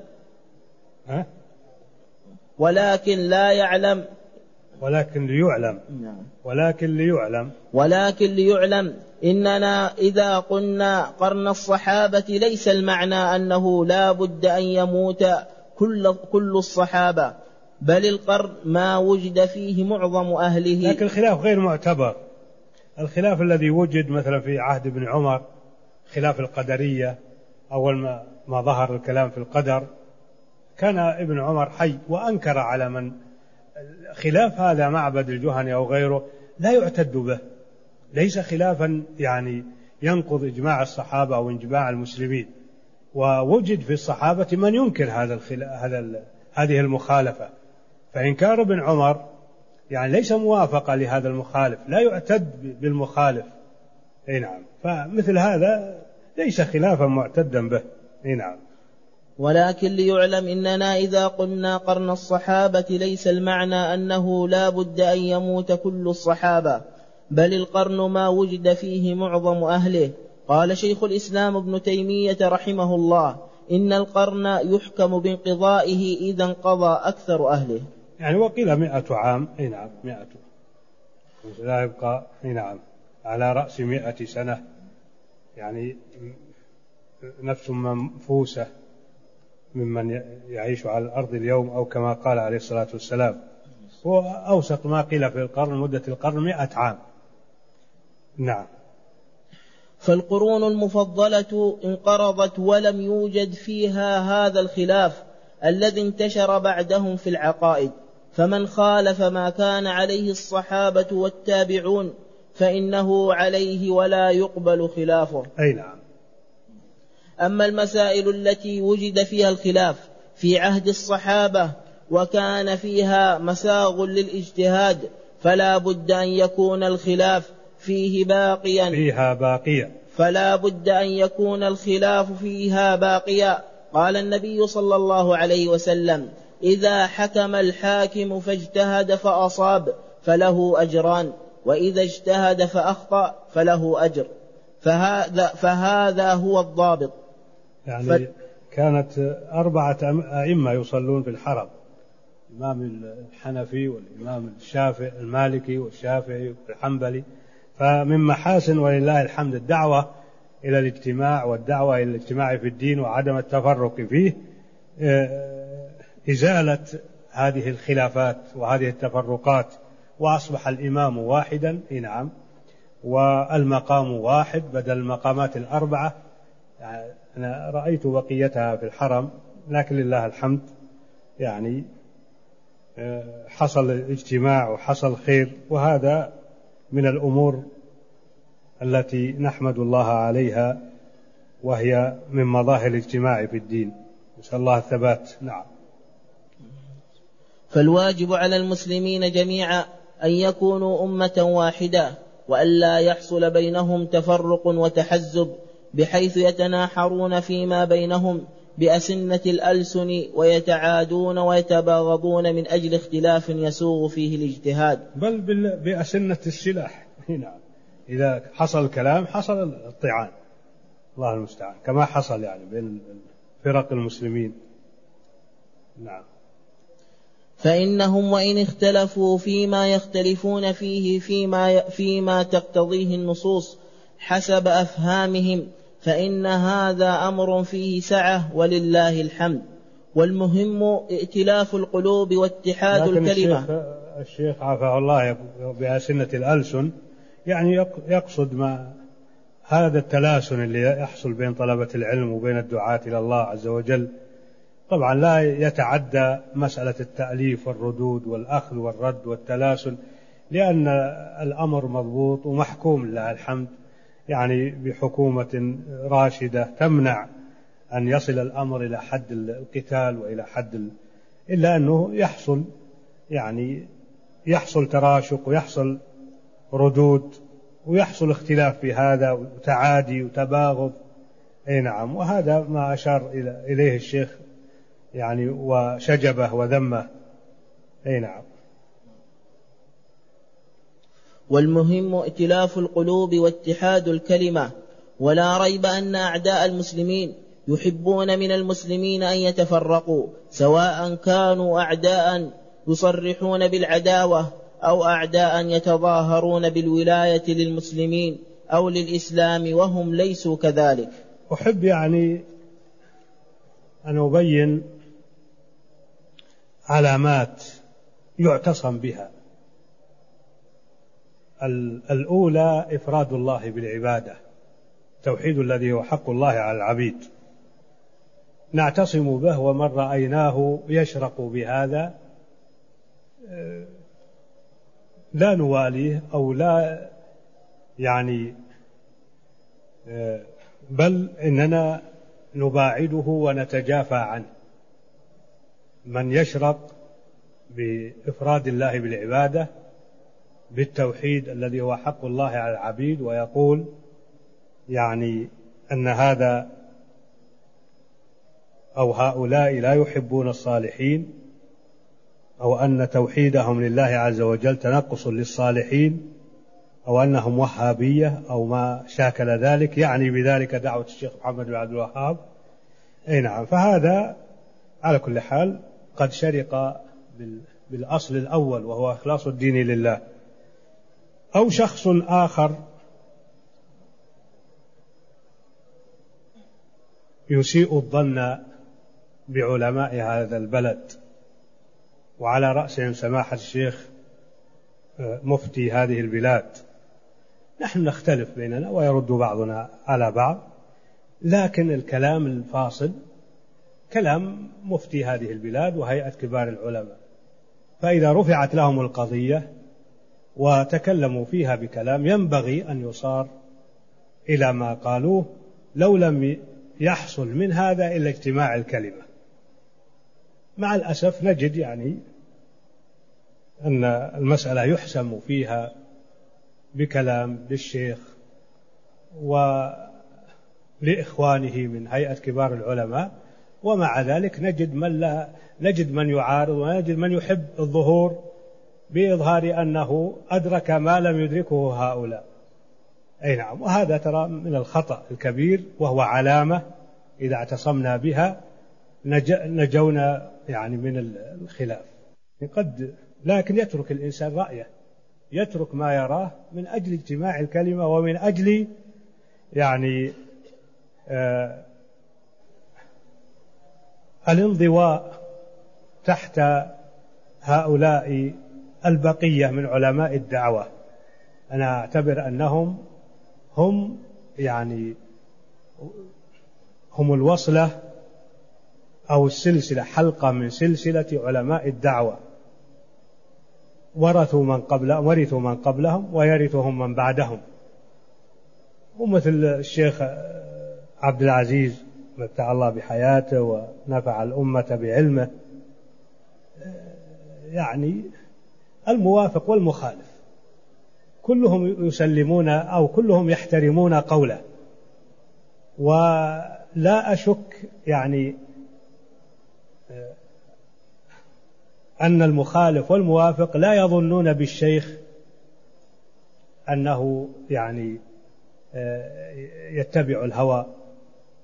ولكن لا يعلم ولكن ليعلم ولكن ليعلم ولكن ليعلم إننا إذا قلنا قرن الصحابة ليس المعنى أنه لا بد أن يموت كل, كل الصحابة، بل القرن ما وجد فيه معظم أهله. لكن الخلاف غير معتبر. الخلاف الذي وجد مثلا في عهد ابن عمر خلاف القدرية، أول ما, ما ظهر الكلام في القدر كان ابن عمر حي وأنكر على من خلاف هذا معبد الجهني أو غيره لا يعتد به، ليس خلافا يعني ينقض إجماع الصحابة أو إجماع المسلمين، ووجد في الصحابة من ينكر هذا هذا هذه المخالفة، فإنكار ابن عمر يعني ليس موافقة لهذا المخالف، لا يعتد بالمخالف. اي نعم. فمثل هذا ليس خلافا معتدا به. اي نعم. ولكن ليعلم إننا إذا قلنا قرن الصحابة ليس المعنى أنه لا بد أن يموت كل الصحابة، بل القرن ما وجد فيه معظم أهله. قال شيخ الإسلام ابن تيمية رحمه الله: إن القرن يحكم بانقضائه إذا انقضى أكثر أهله. يعني وقيل مئة عام. اي نعم مئة، لا يبقى. اي نعم على رأس مئة سنة، يعني نفس منفوسة ممن يعيش على الأرض اليوم، أو كما قال عليه الصلاة والسلام. وأوسط ما قيل في القرن مدة القرن مئة عام. نعم. فالقرون المفضلة انقرضت ولم يوجد فيها هذا الخلاف الذي انتشر بعدهم في العقائد، فمن خالف ما كان عليه الصحابة والتابعون فإنه عليه ولا يقبل خلافه. أي نعم. أما المسائل التي وجد فيها الخلاف في عهد الصحابة وكان فيها مساغ للاجتهاد فلا بد أن يكون الخلاف فيه باقيا فيها باقيا فلا بد أن يكون الخلاف فيها باقيا. قال النبي صلى الله عليه وسلم: إذا حكم الحاكم فاجتهد فأصاب فله أجران، وإذا اجتهد فأخطأ فله أجر. فهذا, فهذا هو الضابط. يعني ف... كانت أربعة أئمة يصلون في الحرم: الإمام الحنفي والإمام الشافعي المالكي والشافعي والحنبلي. فمن محاسن ولله الحمد الدعوة إلى الاجتماع والدعوة إلى الاجتماع في الدين وعدم التفرق فيه إزالة هذه الخلافات وهذه التفرقات، وأصبح الإمام واحدا. نعم. والمقام واحد بدل المقامات الأربعة. أنا رأيت بقيتها في الحرم، لكن لله الحمد يعني حصل اجتماع وحصل خير، وهذا من الأمور التي نحمد الله عليها، وهي من مظاهر الاجتماع في الدين. نسأل الله الثبات. نعم. فالواجب على المسلمين جميعا أن يكونوا أمة واحدة، وأن لا يحصل بينهم تفرق وتحزب بحيث يتناحرون فيما بينهم بأسنة الألسن ويتعادون ويتباغضون من أجل اختلاف يسوغ فيه الاجتهاد، بل بأسنة السلاح. نعم. إذا حصل الكلام حصل الطعان، الله المستعان، كما حصل يعني بين فرق المسلمين. نعم. فإنهم وإن اختلفوا فيما يختلفون فيه فيما, فيما تقتضيه النصوص حسب أفهامهم فإن هذا أمر فيه سعة ولله الحمد. والمهم ائتلاف القلوب واتحاد لكن الكلمة. الشيخ, الشيخ عافاه الله بأسنة الألسن يعني يقصد ما هذا التلاسن اللي يحصل بين طلبة العلم وبين الدعاة إلى الله عز وجل. طبعا لا يتعدى مسألة التأليف والردود والأخذ والرد والتلاسن، لأن الأمر مضبوط ومحكوم لله الحمد، يعني بحكومة راشدة تمنع أن يصل الأمر إلى حد القتال وإلى حد ال... إلا أنه يحصل يعني يحصل تراشق ويحصل ردود ويحصل اختلاف في هذا وتعادي وتباغض. أي نعم، وهذا ما أشار إليه الشيخ يعني وشجبه وذمه. أي نعم. والمهم ائتلاف القلوب واتحاد الكلمة. ولا ريب أن أعداء المسلمين يحبون من المسلمين أن يتفرقوا، سواء كانوا أعداء يصرحون بالعداوة أو أعداء يتظاهرون بالولاية للمسلمين أو للإسلام وهم ليسوا كذلك. أحب يعني أن أبين علامات يعتصم بها. الأولى إفراد الله بالعبادة، توحيد الذي هو حق الله على العبيد، نعتصم به، ومن رأيناه يشرق بهذا لا نواليه أو لا يعني بل إننا نباعده ونتجافى عنه. من يشرق بإفراد الله بالعبادة بالتوحيد الذي هو حق الله على العبيد ويقول يعني أن هذا أو هؤلاء لا يحبون الصالحين، أو أن توحيدهم لله عز وجل تنقص للصالحين، أو أنهم وهابية أو ما شاكل ذلك، يعني بذلك دعوة الشيخ محمد بن عبد الوهاب. أي نعم، فهذا على كل حال قد شرق بالأصل الأول وهو إخلاص الدين لله. أو شخص آخر يسيء الظن بعلماء هذا البلد، وعلى رأسهم سماحة الشيخ مفتي هذه البلاد. نحن نختلف بيننا ويرد بعضنا على بعض، لكن الكلام الفاصل كلام مفتي هذه البلاد وهيئة كبار العلماء، فإذا رفعت لهم القضية وتكلموا فيها بكلام ينبغي أن يصار إلى ما قالوه، لو لم يحصل من هذا إلا اجتماع الكلمة. مع الأسف نجد يعني أن المسألة يحسم فيها بكلام للشيخ ولإخوانه من هيئة كبار العلماء، ومع ذلك نجد من لا نجد من يعارض، ونجد من يحب الظهور بإظهار أنه أدرك ما لم يدركه هؤلاء. أي نعم، وهذا ترى من الخطأ الكبير، وهو علامة إذا اعتصمنا بها نجونا يعني من الخلاف. قد لكن يترك الإنسان رأيه، يترك ما يراه من أجل اجتماع الكلمة ومن أجل يعني آه الانضواء تحت هؤلاء البقية من علماء الدعوة. أنا أعتبر أنهم هم يعني هم الوصلة أو السلسلة، حلقة من سلسلة علماء الدعوة، ورثوا من قبلهم ورثوا من قبلهم ويرثهم من بعدهم. ومثل الشيخ عبد العزيز متع الله بحياته ونفع الأمة بعلمه، يعني الموافق والمخالف كلهم يسلمون أو كلهم يحترمون قوله، ولا أشك يعني أن المخالف والموافق لا يظنون بالشيخ أنه يعني يتبع الهوى،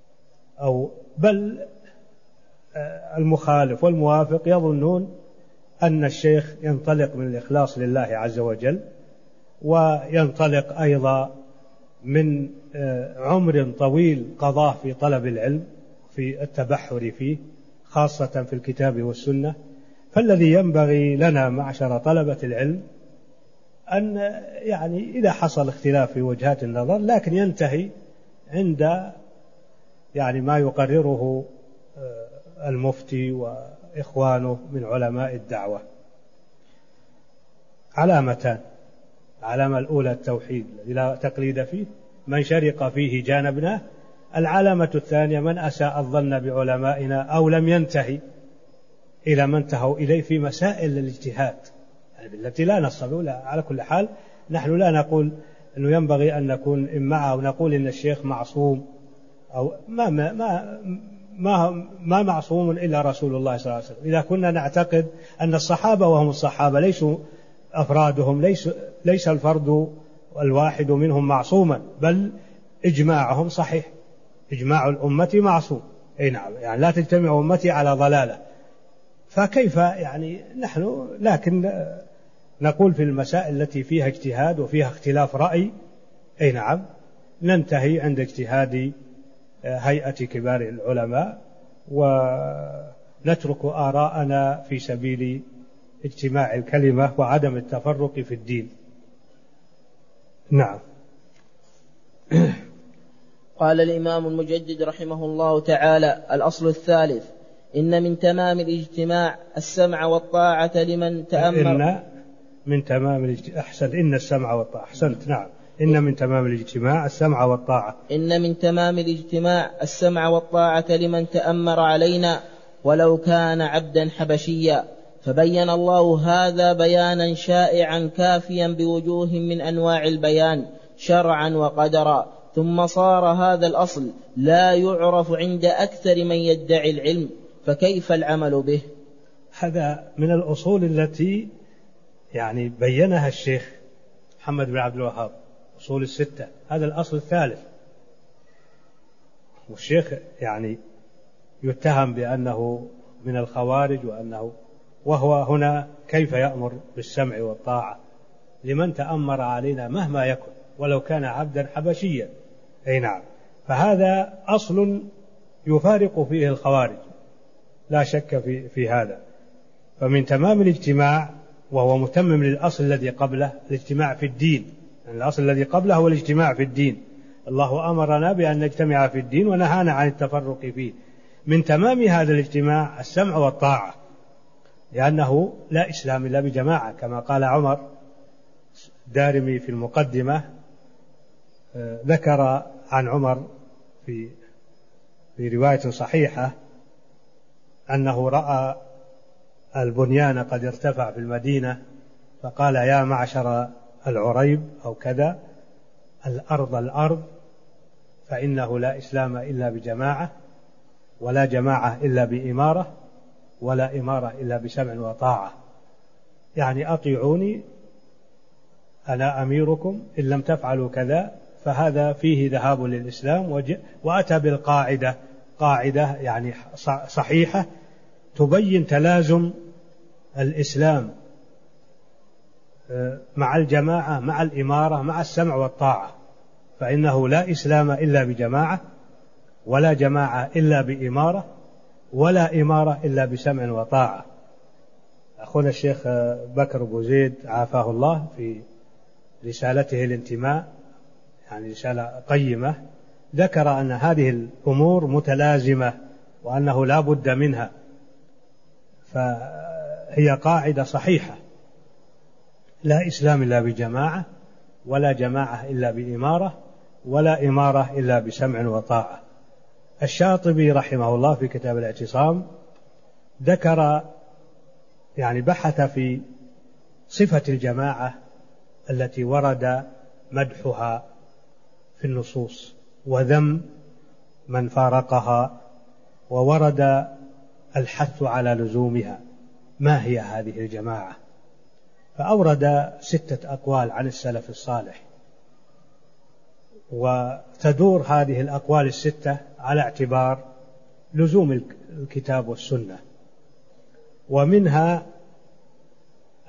أو بل المخالف والموافق يظنون أن الشيخ ينطلق من الإخلاص لله عز وجل، وينطلق أيضا من عمر طويل قضاه في طلب العلم في التبحر فيه، خاصة في الكتاب والسنة. فالذي ينبغي لنا معشر طلبة العلم أن يعني إذا حصل اختلاف في وجهات النظر لكن ينتهي عند يعني ما يقرره المفتي وإخوانه من علماء الدعوة. علامتان: العلامة الأولى التوحيد الذي لا تقليد فيه، من شرق فيه جانبناه. العلامة الثانية: من أساء الظن بعلمائنا أو لم ينتهي إلى ما انتهوا إليه في مسائل الاجتهاد، يعني التي لا نستطيع. على كل حال نحن لا نقول أنه ينبغي أن نكون معه ونقول إن الشيخ معصوم، أو ما ما ما ما, ما معصوم إلا رسول الله صلى الله عليه وسلم. إذا كنا نعتقد أن الصحابة وهم الصحابة ليسوا أفرادهم، ليس ليس الفرد الواحد منهم معصوما، بل إجماعهم صحيح، إجماع الأمة معصوم. أي نعم، يعني لا تجتمع أمتي على ضلالة، فكيف يعني نحن لكن نقول في المسائل التي فيها اجتهاد وفيها اختلاف رأي، أي نعم، ننتهي عند اجتهاد هيئة كبار العلماء ونترك آراءنا في سبيل اجتماع الكلمة وعدم التفرق في الدين. نعم. قال الإمام المجدد رحمه الله تعالى: الأصل الثالث: إن من تمام الاجتماع السمع والطاعة لمن تأمر. إن من تمام الاجتماع أحسن إن السمع والطاعة أحسنت نعم إن من تمام الاجتماع السمع والطاعة إن من تمام الاجتماع السمع والطاعة لمن تأمر علينا ولو كان عبدا حبشيا. فبين الله هذا بيانا شائعا كافيا بوجوه من أنواع البيان شرعا وقدرا، ثم صار هذا الأصل لا يعرف عند أكثر من يدعي العلم، فكيف العمل به؟ هذا من الأصول التي يعني بينها الشيخ محمد بن عبد الوهاب، أصول الستة. هذا الأصل الثالث، والشيخ يعني يتهم بأنه من الخوارج وأنه وهو هنا كيف يأمر بالسمع والطاعة لمن تأمر علينا مهما يكن ولو كان عبدا حبشيا. أي نعم، فهذا أصل يفارق فيه الخوارج لا شك في, في هذا. فمن تمام الاجتماع، وهو متمم للأصل الذي قبله، الاجتماع في الدين. يعني الأصل الذي قبله هو الاجتماع في الدين، الله أمرنا بأن نجتمع في الدين ونهانا عن التفرق فيه. من تمام هذا الاجتماع السمع والطاعة، لأنه لا إسلام إلا بجماعة، كما قال عمر الدارمي في المقدمة، ذكر عن عمر في في رواية صحيحة أنه رأى البنيان قد ارتفع في المدينة فقال: يا معشر العريب أو كذا، الأرض الأرض، فإنه لا إسلام إلا بجماعة، ولا جماعة إلا بإمارة، ولا إمارة إلا بسمع وطاعة. يعني أطيعوني أنا أميركم، إن لم تفعلوا كذا فهذا فيه ذهاب للإسلام. وأتى بالقاعدة، قاعدة يعني صحيحة تبين تلازم الإسلام مع الجماعة مع الإمارة مع السمع والطاعة، فإنه لا إسلام إلا بجماعة، ولا جماعة إلا بإمارة، ولا إمارة إلا بسمع وطاعة. أخونا الشيخ بكر أبو زيد عافاه الله في رسالته الانتماء، يعني رسالة قيمة، ذكر أن هذه الأمور متلازمة وأنه لا بد منها، فهي قاعدة صحيحة: لا إسلام إلا بجماعة، ولا جماعة إلا بإمارة، ولا إمارة إلا بسمع وطاعة. الشاطبي رحمه الله في كتاب الاعتصام ذكر يعني بحث في صفة الجماعة التي ورد مدحها في النصوص وذم من فارقها، وورد الحث على لزومها. ما هي هذه الجماعة؟ فأورد ستة أقوال عن السلف الصالح، وتدور هذه الأقوال الستة على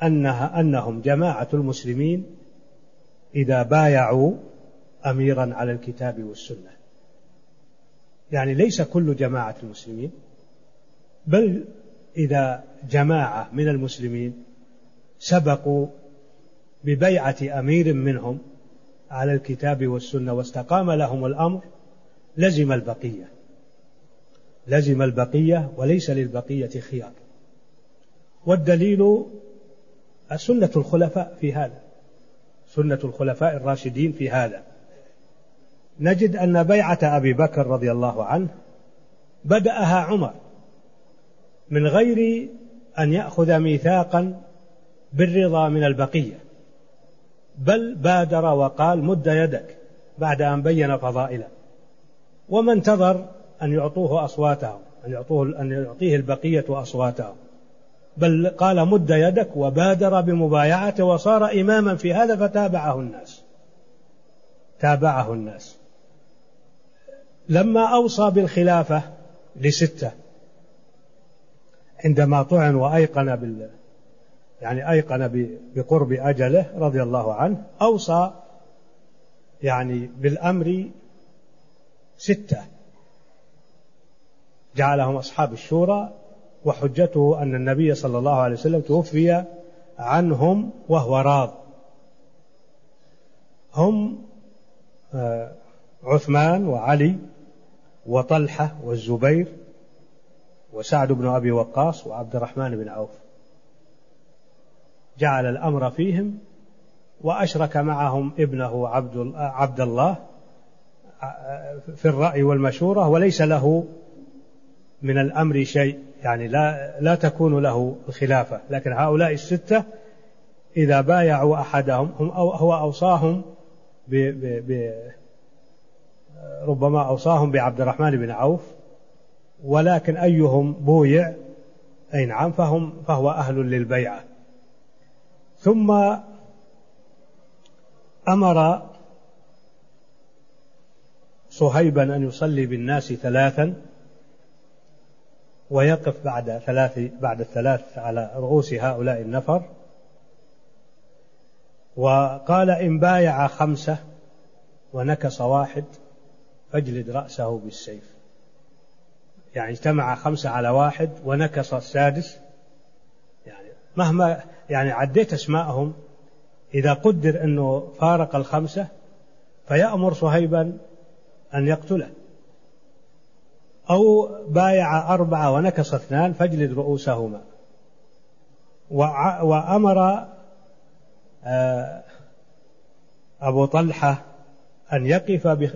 أنها أنهم جماعة المسلمين إذا بايعوا أميرا على الكتاب والسنة، يعني ليس كل جماعة المسلمين، بل إذا جماعة من المسلمين سبقوا ببيعة أمير منهم على الكتاب والسنة واستقام لهم الأمر لزم البقية لزم البقية وليس للبقية خيار. والدليل سنة الخلفاء في هذا، سنة الخلفاء الراشدين في هذا. نجد أن بيعة أبي بكر رضي الله عنه بدأها عمر من غير أن يأخذ ميثاقا بالرضا من البقية، بل بادر وقال مد يدك بعد أن بين فضائله، وما انتظر أن يعطوه أصواتهم، أن يعطوه أن يعطيه البقية أصواتهم، بل قال مد يدك وبادر بمبايعته وصار إماما في هذا فتابعه الناس تابعه الناس. لما أوصى بالخلافة لستة عندما طعن وأيقن بال يعني أيقن بقرب أجله رضي الله عنه، أوصى يعني بالأمر ستة جعلهم أصحاب الشورى، وحجته أن النبي صلى الله عليه وسلم توفي عنهم وهو راض. هم عثمان وعلي وطلحة والزبير وسعد بن أبي وقاص وعبد الرحمن بن عوف، جعل الأمر فيهم، وأشرك معهم ابنه عبد عبد الله في الرأي والمشورة، وليس له من الأمر شيء، يعني لا لا تكون له الخلافة. لكن هؤلاء الستة إذا بايعوا أحدهم هم أو هو أوصاهم ب ب ب ربما أوصاهم بعبد الرحمن بن عوف، ولكن أيهم بويع أي نعم فهم فهو أهل للبيعة. ثم أمر صهيبا أن يصلي بالناس ثلاثا ويقف بعد ثلاث بعد الثلاث على رؤوس هؤلاء النفر، وقال إن بايع خمسة ونكص واحد فاجلد رأسه بالسيف. يعني اجتمع خمسة على واحد ونكص السادس، يعني مهما يعني عديت أسماءهم إذا قدر أنه فارق الخمسة فيأمر صهيبا أن يقتله. أو بايع أربعة ونكص اثنان فاجلد رؤوسهما. وأمر أبو طلحة أن يقف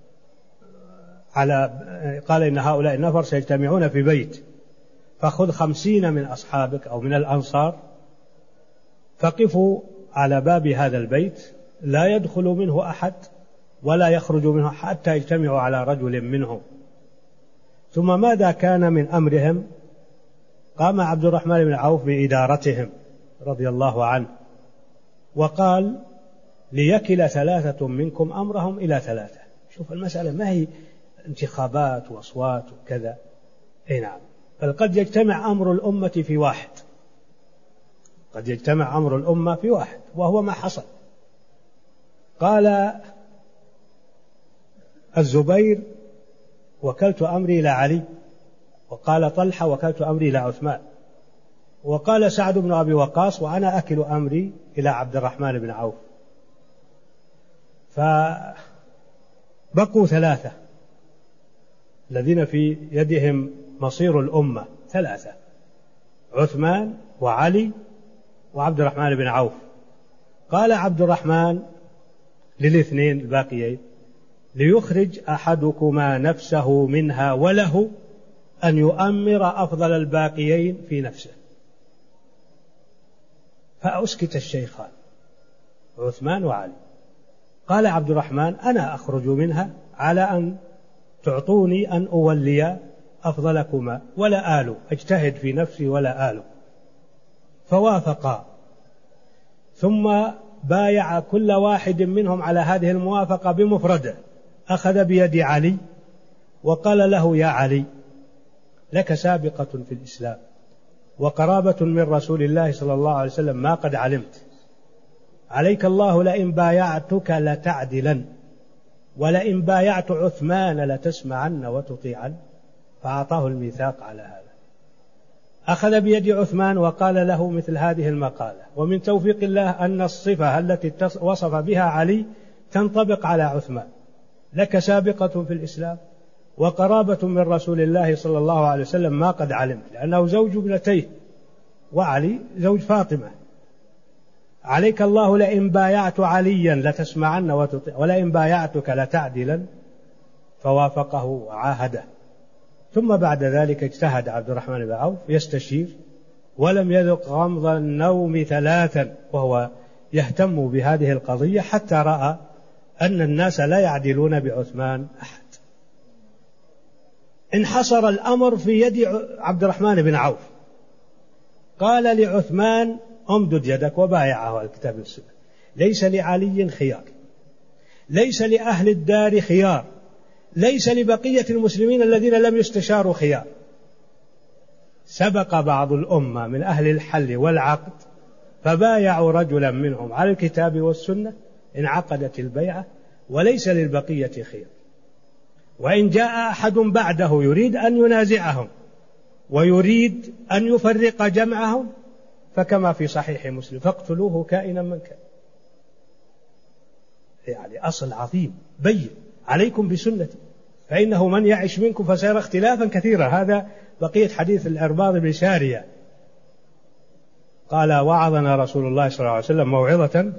على قال إن هؤلاء النفر سيجتمعون في بيت، فخذ خمسين من أصحابك أو من الأنصار فقفوا على باب هذا البيت لا يدخل منه أحد ولا يخرج منه حتى يجتمعوا على رجل منهم. ثم ماذا كان من أمرهم؟ قام عبد الرحمن بن عوف بإدارتهم رضي الله عنه، وقال ليكل ثلاثة منكم أمرهم إلى ثلاثة. شوف المسألة ما هي انتخابات وأصوات وكذا، أي نعم، بل قد يجتمع أمر الأمة في واحد، قد يجتمع أمر الأمة في واحد، وهو ما حصل. قال الزبير وكلت أمري إلى علي، وقال طلحة وكلت أمري إلى عثمان، وقال سعد بن أبي وقاص وأنا أكل أمري إلى عبد الرحمن بن عوف. فبقوا ثلاثة الذين في يدهم مصير الأمة، ثلاثة: عثمان وعلي وعبد الرحمن بن عوف. قال عبد الرحمن للاثنين الباقيين: ليخرج أحدكما نفسه منها وله أن يؤمر أفضل الباقيين في نفسه. فأسكت الشيخان عثمان وعلي. قال عبد الرحمن: أنا أخرج منها على أن تعطوني أن أولي أفضلكما ولا آل، أجتهد في نفسي ولا آل. فوافقا، ثم بايع كل واحد منهم على هذه الموافقة بمفرده. أخذ بيد علي وقال له: يا علي، لك سابقة في الإسلام، وقرابة من رسول الله صلى الله عليه وسلم ما قد علمت. عليك الله لئن بايعتك لتعدلن، ولئن بايعت عثمان لتسمعن وتطيعن. فأعطاه الميثاق على هذا. أخذ بيد عثمان وقال له مثل هذه المقالة. ومن توفيق الله أن الصفة التي وصف بها علي تنطبق على عثمان: لك سابقة في الإسلام وقرابة من رسول الله صلى الله عليه وسلم ما قد علمت، لأنه زوج ابنتيه، وعلي زوج فاطمة. عليك الله لئن بايعت عليا لتسمعن وتطيع، ولئن بايعتك لتعدلا. فوافقه وعاهده. ثم بعد ذلك اجتهد عبد الرحمن بن عوف يستشير، ولم يذق غمض النوم ثلاثا وهو يهتم بهذه القضية، حتى رأى أن الناس لا يعدلون بعثمان أحد. انحصر الأمر في يد عبد الرحمن بن عوف. قال لعثمان: امدد يدك، وبايعه على الكتاب والسنة. ليس لعلي خيار، ليس لأهل الدار خيار، ليس لبقية المسلمين الذين لم يستشاروا خيار. سبق بعض الأمة من أهل الحل والعقد فبايعوا رجلا منهم على الكتاب والسنة، انعقدت البيعة، وليس للبقية خيار. وإن جاء أحد بعده يريد أن ينازعهم ويريد أن يفرق جمعهم، فكما في صحيح مسلم: فاقتلوه كائنا من كان. يعني أصل عظيم بين: عليكم بسنتي فإنه من يعش منكم فسيرى اختلافا كثيرا. هذا بقية حديث العرباض بن سارية. قال: وعظنا رسول الله صلى الله عليه وسلم موعظة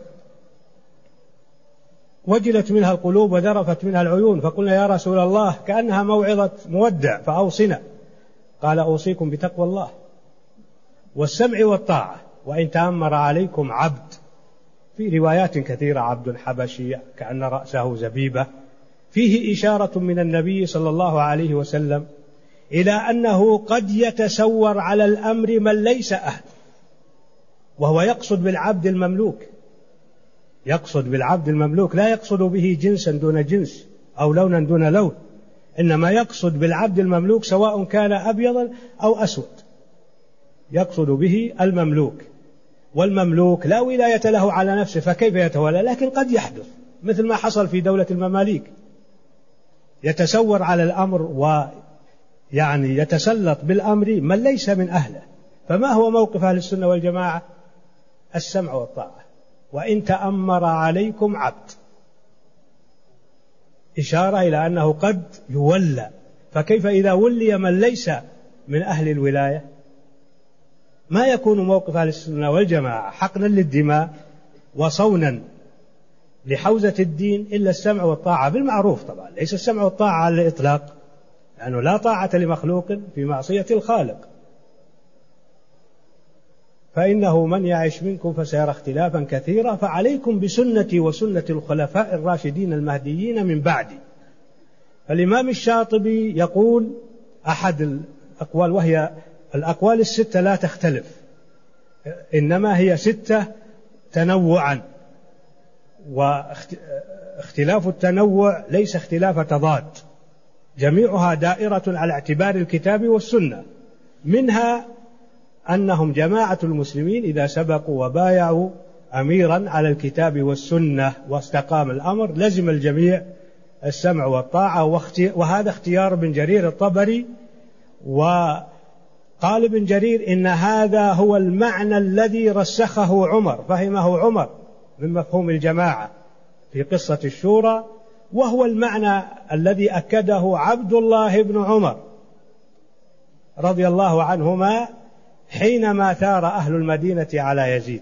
وجلت منها القلوب وذرفت منها العيون، فقلنا: يا رسول الله كأنها موعظة مودع فأوصنا. قال: أوصيكم بتقوى الله والسمع والطاعة، وإن تأمر عليكم عبد. في روايات كثيرة: عبد حبشي كأن رأسه زبيبة. فيه إشارة من النبي صلى الله عليه وسلم إلى أنه قد يتسور على الأمر من ليس أهل، وهو يقصد بالعبد المملوك، يقصد بالعبد المملوك، لا يقصد به جنسا دون جنس أو لونا دون لون، إنما يقصد بالعبد المملوك سواء كان أبيضا أو أسود، يقصد به المملوك. والمملوك لا ولاية له على نفسه، فكيف يتولى؟ لكن قد يحدث مثل ما حصل في دولة المماليك، يتسور على الأمر ويعني يتسلط بالأمر من ليس من أهله. فما هو موقف أهل السنة والجماعة؟ السمع والطاعة. وإن تأمر عليكم عبد، إشارة إلى أنه قد يولى. فكيف إذا ولي من ليس من أهل الولاية؟ ما يكون موقف أهل السنة والجماعة حقنا للدماء وصونا لحوزة الدين إلا السمع والطاعة بالمعروف. طبعا ليس السمع والطاعة على الإطلاق، لأنه لا طاعة لمخلوق في معصية الخالق. فإنه من يعش منكم فسيرى اختلافا كثيرا، فعليكم بسنتي وسنة الخلفاء الراشدين المهديين من بعدي. الإمام الشاطبي يقول أحد الأقوال، وهي الأقوال الستة لا تختلف، إنما هي ستة تنوعا، واختلاف التنوع ليس اختلاف تضاد، جميعها دائرة على اعتبار الكتاب والسنة. منها أنهم جماعة المسلمين إذا سبقوا وبايعوا أميرا على الكتاب والسنة واستقام الأمر لزم الجميع السمع والطاعة. وهذا اختيار ابن جرير الطبري. وقال ابن جرير إن هذا هو المعنى الذي رسخه عمر، فهمه عمر من مفهوم الجماعة في قصة الشورى، وهو المعنى الذي أكده عبد الله بن عمر رضي الله عنهما حينما ثار أهل المدينة على يزيد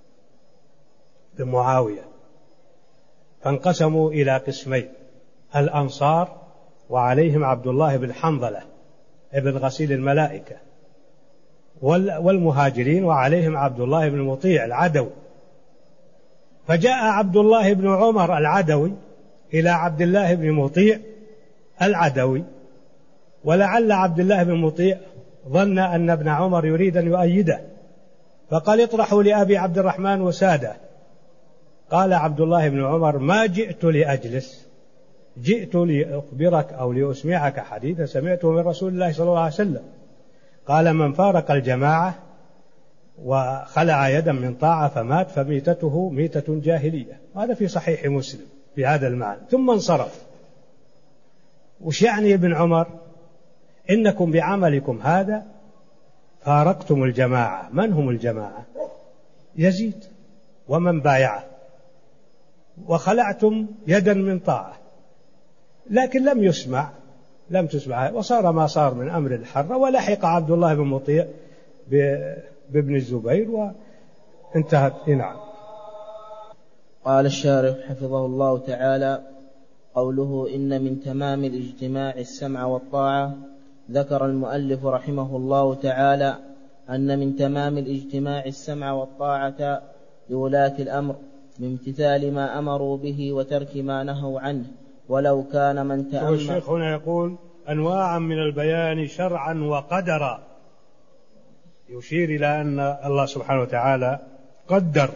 بن معاوية، فانقسموا إلى قسمين: الأنصار وعليهم عبد الله بن حنظلة ابن غسيل الملائكة، والمهاجرين وعليهم عبد الله بن مطيع العدوي. فجاء عبد الله بن عمر العدوي إلى عبد الله بن مطيع العدوي، ولعل عبد الله بن مطيع ظن أن ابن عمر يريد أن يؤيده، فقال: اطرحوا لأبي عبد الرحمن وساده. قال عبد الله بن عمر: ما جئت لأجلس، جئت لأخبرك أو لأسمعك حديثا سمعته من رسول الله صلى الله عليه وسلم. قال من فارق الجماعة وخلع يدا من طاعة فمات فميتته ميتة جاهلية. هذا في صحيح مسلم بهذا المعنى. ثم انصرف. وش يعني ابن عمر؟ إنكم بعملكم هذا فارقتم الجماعة. من هم الجماعة؟ يزيد ومن بايعه، وخلعتم يدا من طاعة. لكن لم يسمع لم تسمع وصار ما صار من أمر الحرة. ولحق عبد الله بن مطيع بابن الزبير وانتهت. نعم. قال الشارح حفظه الله تعالى: قوله إن من تمام الاجتماع السمع والطاعة. ذكر المؤلف رحمه الله تعالى أن من تمام الاجتماع السمع والطاعة لولاة الأمر بامتثال ما أمروا به وترك ما نهوا عنه، ولو كان من تأمل. الشيخ هنا يقول أنواعا من البيان شرعا وقدرا، يشير إلى أن الله سبحانه وتعالى قدر،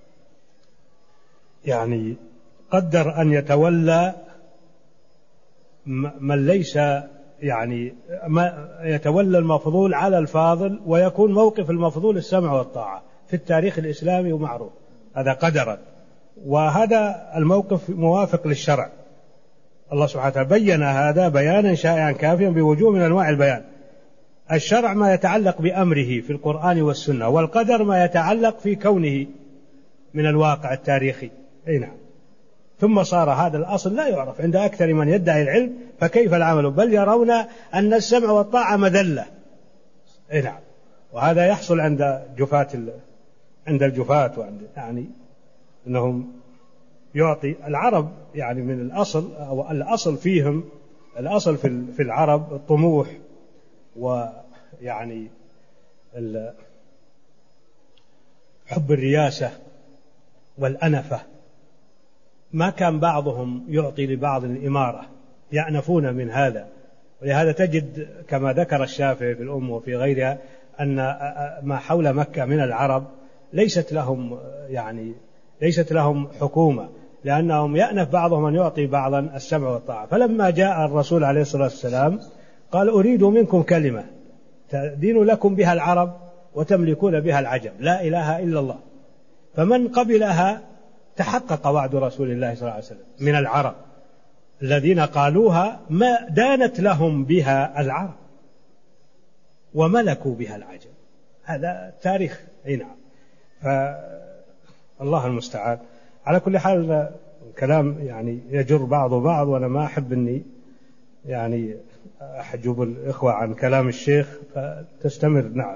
يعني قدر أن يتولى من ليس يعني ما يتولى المفضول على الفاضل، ويكون موقف المفضول السمع والطاعة في التاريخ الإسلامي ومعروف. هذا قدرا، وهذا الموقف موافق للشرع. الله سبحانه وتعالى بين هذا بيانا شائعا كافيا بوجوه من أنواع البيان. الشرع ما يتعلق بأمره في القرآن والسنة، والقدر ما يتعلق في كونه من الواقع التاريخي. أي نعم. ثم صار هذا الأصل لا يعرف عند أكثر من يدعي العلم، فكيف العمل؟ بل يرون أن السمع والطاعة مذلة. أي نعم. وهذا يحصل عند جفاة عند الجفاة وعند يعني أنهم يعطي العرب يعني من الأصل أو الأصل فيهم الأصل في العرب الطموح ويعني حب الرياسة والأنفة. ما كان بعضهم يعطي لبعض الإمارة، يأنفون من هذا. ولهذا تجد كما ذكر الشافعي في الأم وفي غيرها أن ما حول مكة من العرب ليست لهم يعني ليست لهم حكومة، لأنهم يأنف بعضهم أن يعطي بعضا السمع والطاعة. فلما جاء الرسول عليه الصلاة والسلام قال أريد منكم كلمة تدين لكم بها العرب وتملكون بها العجم، لا إله إلا الله. فمن قبلها تحقق وعد رسول الله صلى الله عليه وسلم من العرب الذين قالوها ما دانت لهم بها العرب وملكوا بها العجم. هذا تاريخ. أي نعم. فالله المستعان. على كل حال كلام يعني يجر بعض بعض، وأنا ما أحب أني يعني أحجب الإخوة عن كلام الشيخ، فتستمر. نعم.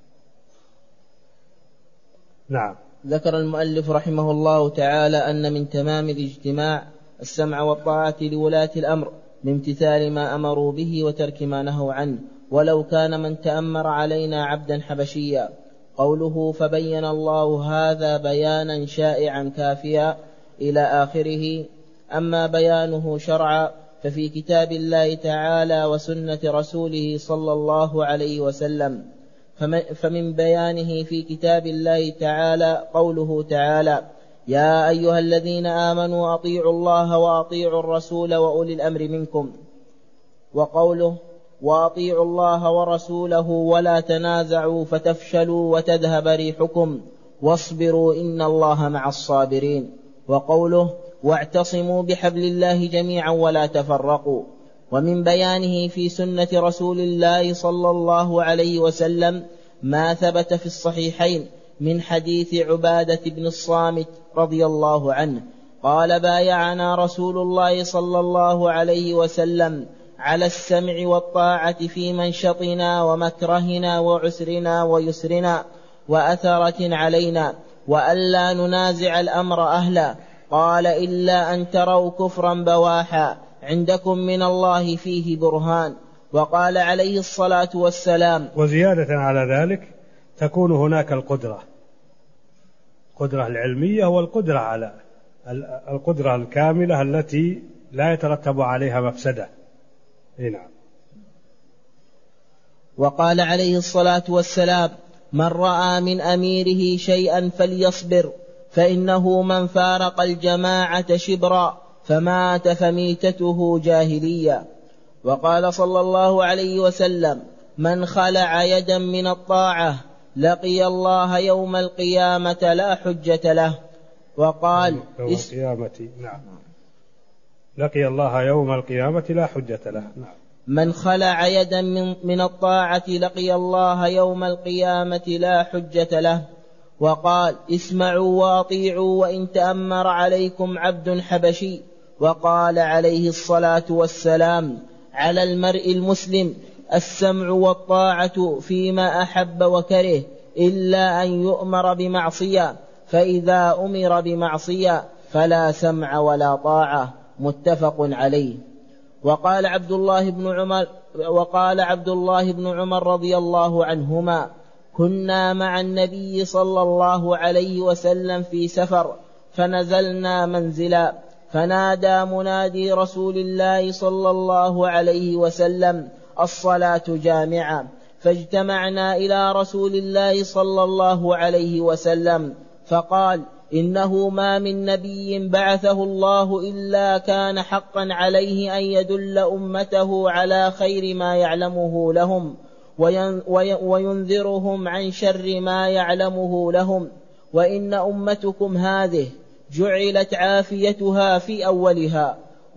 نعم. ذكر المؤلف رحمه الله تعالى أن من تمام الاجتماع السمع والطاعة لولاة الأمر بامتثال ما أمروا به وترك ما نهوا عنه، ولو كان من تأمر علينا عبدا حبشيا. قوله فبين الله هذا بيانا شائعا كافيا إلى آخره. أما بيانه شرعا ففي كتاب الله تعالى وسنة رسوله صلى الله عليه وسلم. فمن بيانه في كتاب الله تعالى قوله تعالى: يا أيها الذين آمنوا أطيعوا الله وأطيعوا الرسول وأولي الأمر منكم. وقوله: وأطيعوا الله ورسوله ولا تنازعوا فتفشلوا وتذهب ريحكم واصبروا إن الله مع الصابرين. وقوله: واعتصموا بحبل الله جميعا ولا تفرقوا. ومن بيانه في سنة رسول الله صلى الله عليه وسلم ما ثبت في الصحيحين من حديث عبادة بن الصامت رضي الله عنه قال: بايعنا رسول الله صلى الله عليه وسلم على السمع والطاعة في منشطنا ومكرهنا وعسرنا ويسرنا وأثرة علينا، وألا ننازع الأمر أهلا. قال: إلا أن تروا كفرا بواحا عندكم من الله فيه برهان. وقال عليه الصلاة والسلام: وزيادة على ذلك تكون هناك القدرة القدرة العلمية والقدرة على القدرة الكاملة التي لا يترتب عليها مفسدة. نعم. وقال عليه الصلاة والسلام: من رأى من أميره شيئا فليصبر، فإنه من فارق الجماعة شبرا فمات فميتته جاهلية. وقال صلى الله عليه وسلم: من خلع يدا من الطاعة لقي الله يوم القيامة لا حجة له. وقال يوم القيامة نعم لقي الله يوم القيامة لا حجة له. نعم. من خلع يدا من, من الطاعة لقي الله يوم القيامة لا حجة له. وقال اسمعوا وأطيعوا وإن تأمر عليكم عبد حبشي. وقال عليه الصلاة والسلام على المرء المسلم السمع والطاعة فيما أحب وكره إلا أن يؤمر بمعصية، فإذا أمر بمعصية فلا سمع ولا طاعة. متفق عليه. وقال عبد الله بن عمر وقال عبد الله بن عمر رضي الله عنهما كنا مع النبي صلى الله عليه وسلم في سفر فنزلنا منزلا فنادى منادي رسول الله صلى الله عليه وسلم الصلاة جامعة، فاجتمعنا إلى رسول الله صلى الله عليه وسلم فقال إنه ما من نبي بعثه الله إلا كان حقا عليه أن يدل أمته على خير ما يعلمه لهم وينذرهم عن شر ما يعلمه لهم، وإن أمتكم هذه جعلت عافيتها في أولها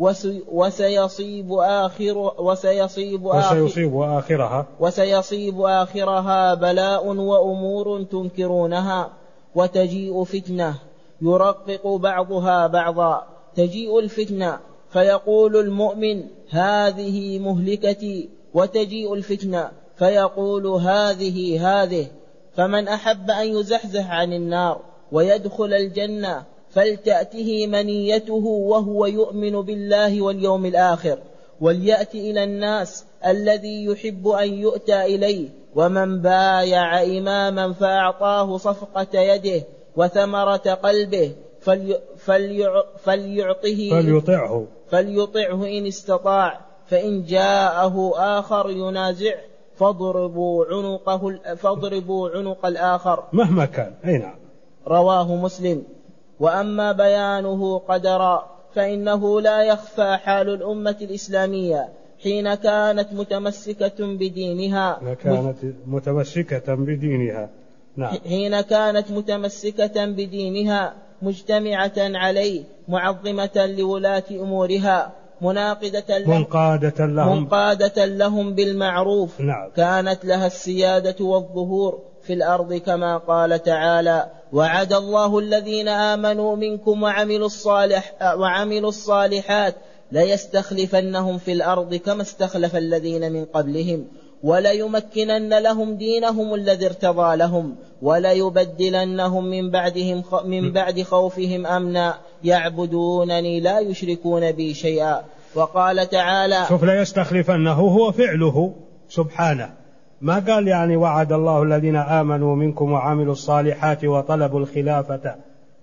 وسيصيب آخر وسيصيب وسيصيب آخرها وسيصيب آخرها بلاء وأمور تنكرونها، وتجيء فتنة يرقق بعضها بعضا. تجيء الفتنة فيقول المؤمن هذه مهلكتي، وتجيء الفتنة فيقول هذه هذه. فمن أحب أن يزحزح عن النار ويدخل الجنة فلتأته منيته وهو يؤمن بالله واليوم الآخر، وليأتي إلى الناس الذي يحب أن يؤتى إليه. ومن بايع إماما فأعطاه صفقة يده وثمرة قلبه فليعطه فليطعه فليطعه إن استطاع، فإن جاءه آخر ينازع فاضربوا عنقه فاضربوا عنق الآخر مهما كان. أي نعم. رواه مسلم. وأما بيانه قدرا فإنه لا يخفى حال الأمة الإسلامية حين كانت متمسكة بدينها كانت متمسكة بدينها نعم. حين كانت متمسكة بدينها مجتمعة عليه معظمة لولاة أمورها مناقدة لهم منقادة لهم, منقادة لهم بالمعروف. نعم. كانت لها السيادة والظهور في الأرض كما قال تعالى وعد الله الذين آمنوا منكم وعملوا, الصالح وعملوا الصالحات ليستخلفنهم في الأرض كما استخلف الذين من قبلهم وليمكنن لهم دينهم الذي ارتضى لهم وليبدلنهم من بعدهم من بعد خوفهم أمنا يعبدونني لا يشركون بي شيئا. وقال تعالى شوف لا يستخلفنه هو فعله سبحانه، ما قال يعني وعد الله الذين آمنوا منكم وعملوا الصالحات وطلبوا الخلافة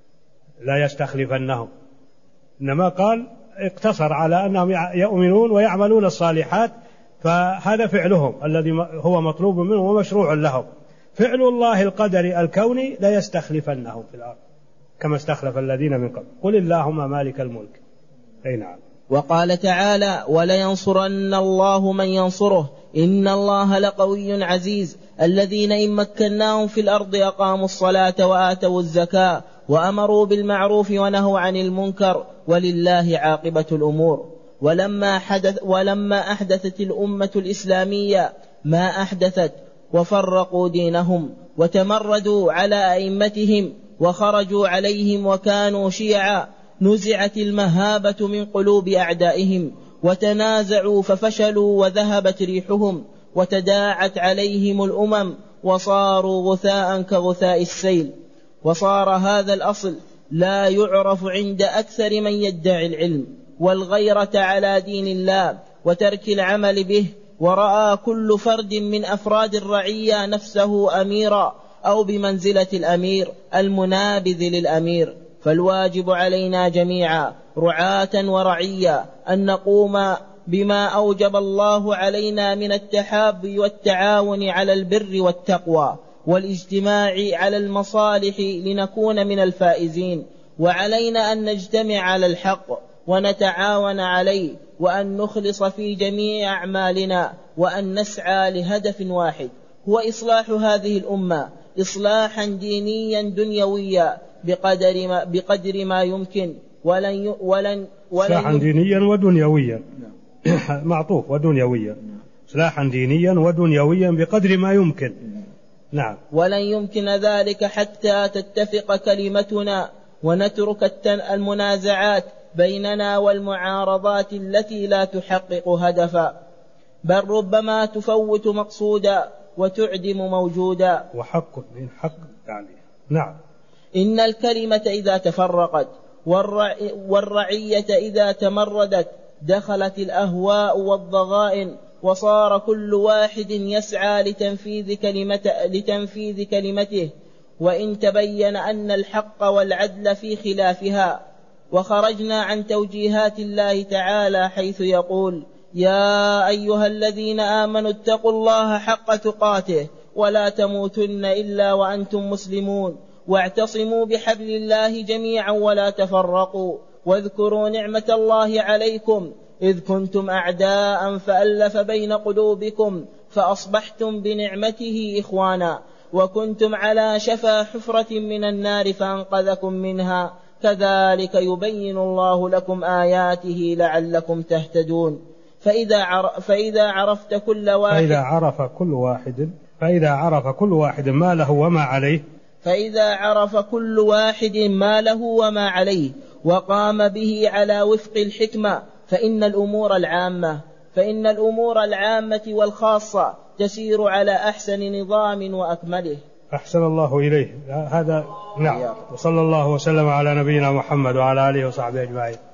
لا يستخلفنهم، إنما قال اقتصر على أنهم يؤمنون ويعملون الصالحات، فهذا فعلهم الذي هو مطلوب منهم ومشروع لهم. فعل الله القدر الكوني لا يستخلفنهم في الأرض كما استخلف الذين من قبل قل اللهم مالك الملك. أي نعم. وقال تعالى ولينصرن الله من ينصره إن الله لقوي عزيز الذين إن مكناهم في الأرض أقاموا الصلاة وآتوا الزكاة وأمروا بالمعروف ونهوا عن المنكر ولله عاقبة الأمور. ولما, حدث ولما أحدثت الأمة الإسلامية ما أحدثت وفرقوا دينهم وتمردوا على أئمتهم وخرجوا عليهم وكانوا شيعا نزعت المهابة من قلوب أعدائهم وتنازعوا ففشلوا وذهبت ريحهم وتداعت عليهم الأمم وصاروا غثاء كغثاء السيل. وصار هذا الأصل لا يعرف عند أكثر من يدعي العلم والغيرة على دين الله وترك العمل به، ورأى كل فرد من أفراد الرعية نفسه أميرا أو بمنزلة الأمير المنابذ للأمير. فالواجب علينا جميعا رعاة ورعية أن نقوم بما أوجب الله علينا من التحاب والتعاون على البر والتقوى والاجتماع على المصالح لنكون من الفائزين. وعلينا أن نجتمع على الحق ونتعاون عليه وأن نخلص في جميع أعمالنا وأن نسعى لهدف واحد هو إصلاح هذه الأمة إصلاحا دينيا دنيويا بقدر ما, بقدر ما يمكن ولن ولن إصلاحا دينيا ودنيويا معطوف ودنيويا إصلاحا دينيا ودنيويا بقدر ما يمكن. نعم. ولن يمكن ذلك حتى تتفق كلمتنا ونترك المنازعات بيننا والمعارضات التي لا تحقق هدفا بل ربما تفوت مقصودا وتعدم موجودا. وحق من حق يعني. نعم. إن الكلمة إذا تفرقت والرعية إذا تمردت دخلت الأهواء والضغائن وصار كل واحد يسعى لتنفيذ كلمته, لتنفيذ كلمته وإن تبين أن الحق والعدل في خلافها. وخرجنا عن توجيهات الله تعالى حيث يقول يا أيها الذين آمنوا اتقوا الله حق تقاته ولا تموتن إلا وأنتم مسلمون واعتصموا بحبل الله جميعا ولا تفرقوا واذكروا نعمة الله عليكم إذ كنتم أعداء فألف بين قلوبكم فأصبحتم بنعمته إخوانا وكنتم على شفا حفرة من النار فأنقذكم منها كذلك يبين الله لكم آياته لعلكم تهتدون. فإذا عرف فإذا عرفت كل واحد فإذا عرف كل واحد فإذا عرف كل واحد ما له وما عليه فإذا عرف كل واحد ما له وما عليه وقام به على وفق الحكمة فإن الأمور العامة فإن الأمور العامة والخاصة تسير على أحسن نظام وأكمله. أحسن الله إليه. هذا نعم. وصلى الله وسلم على نبينا محمد وعلى آله وصحبه أجمعين.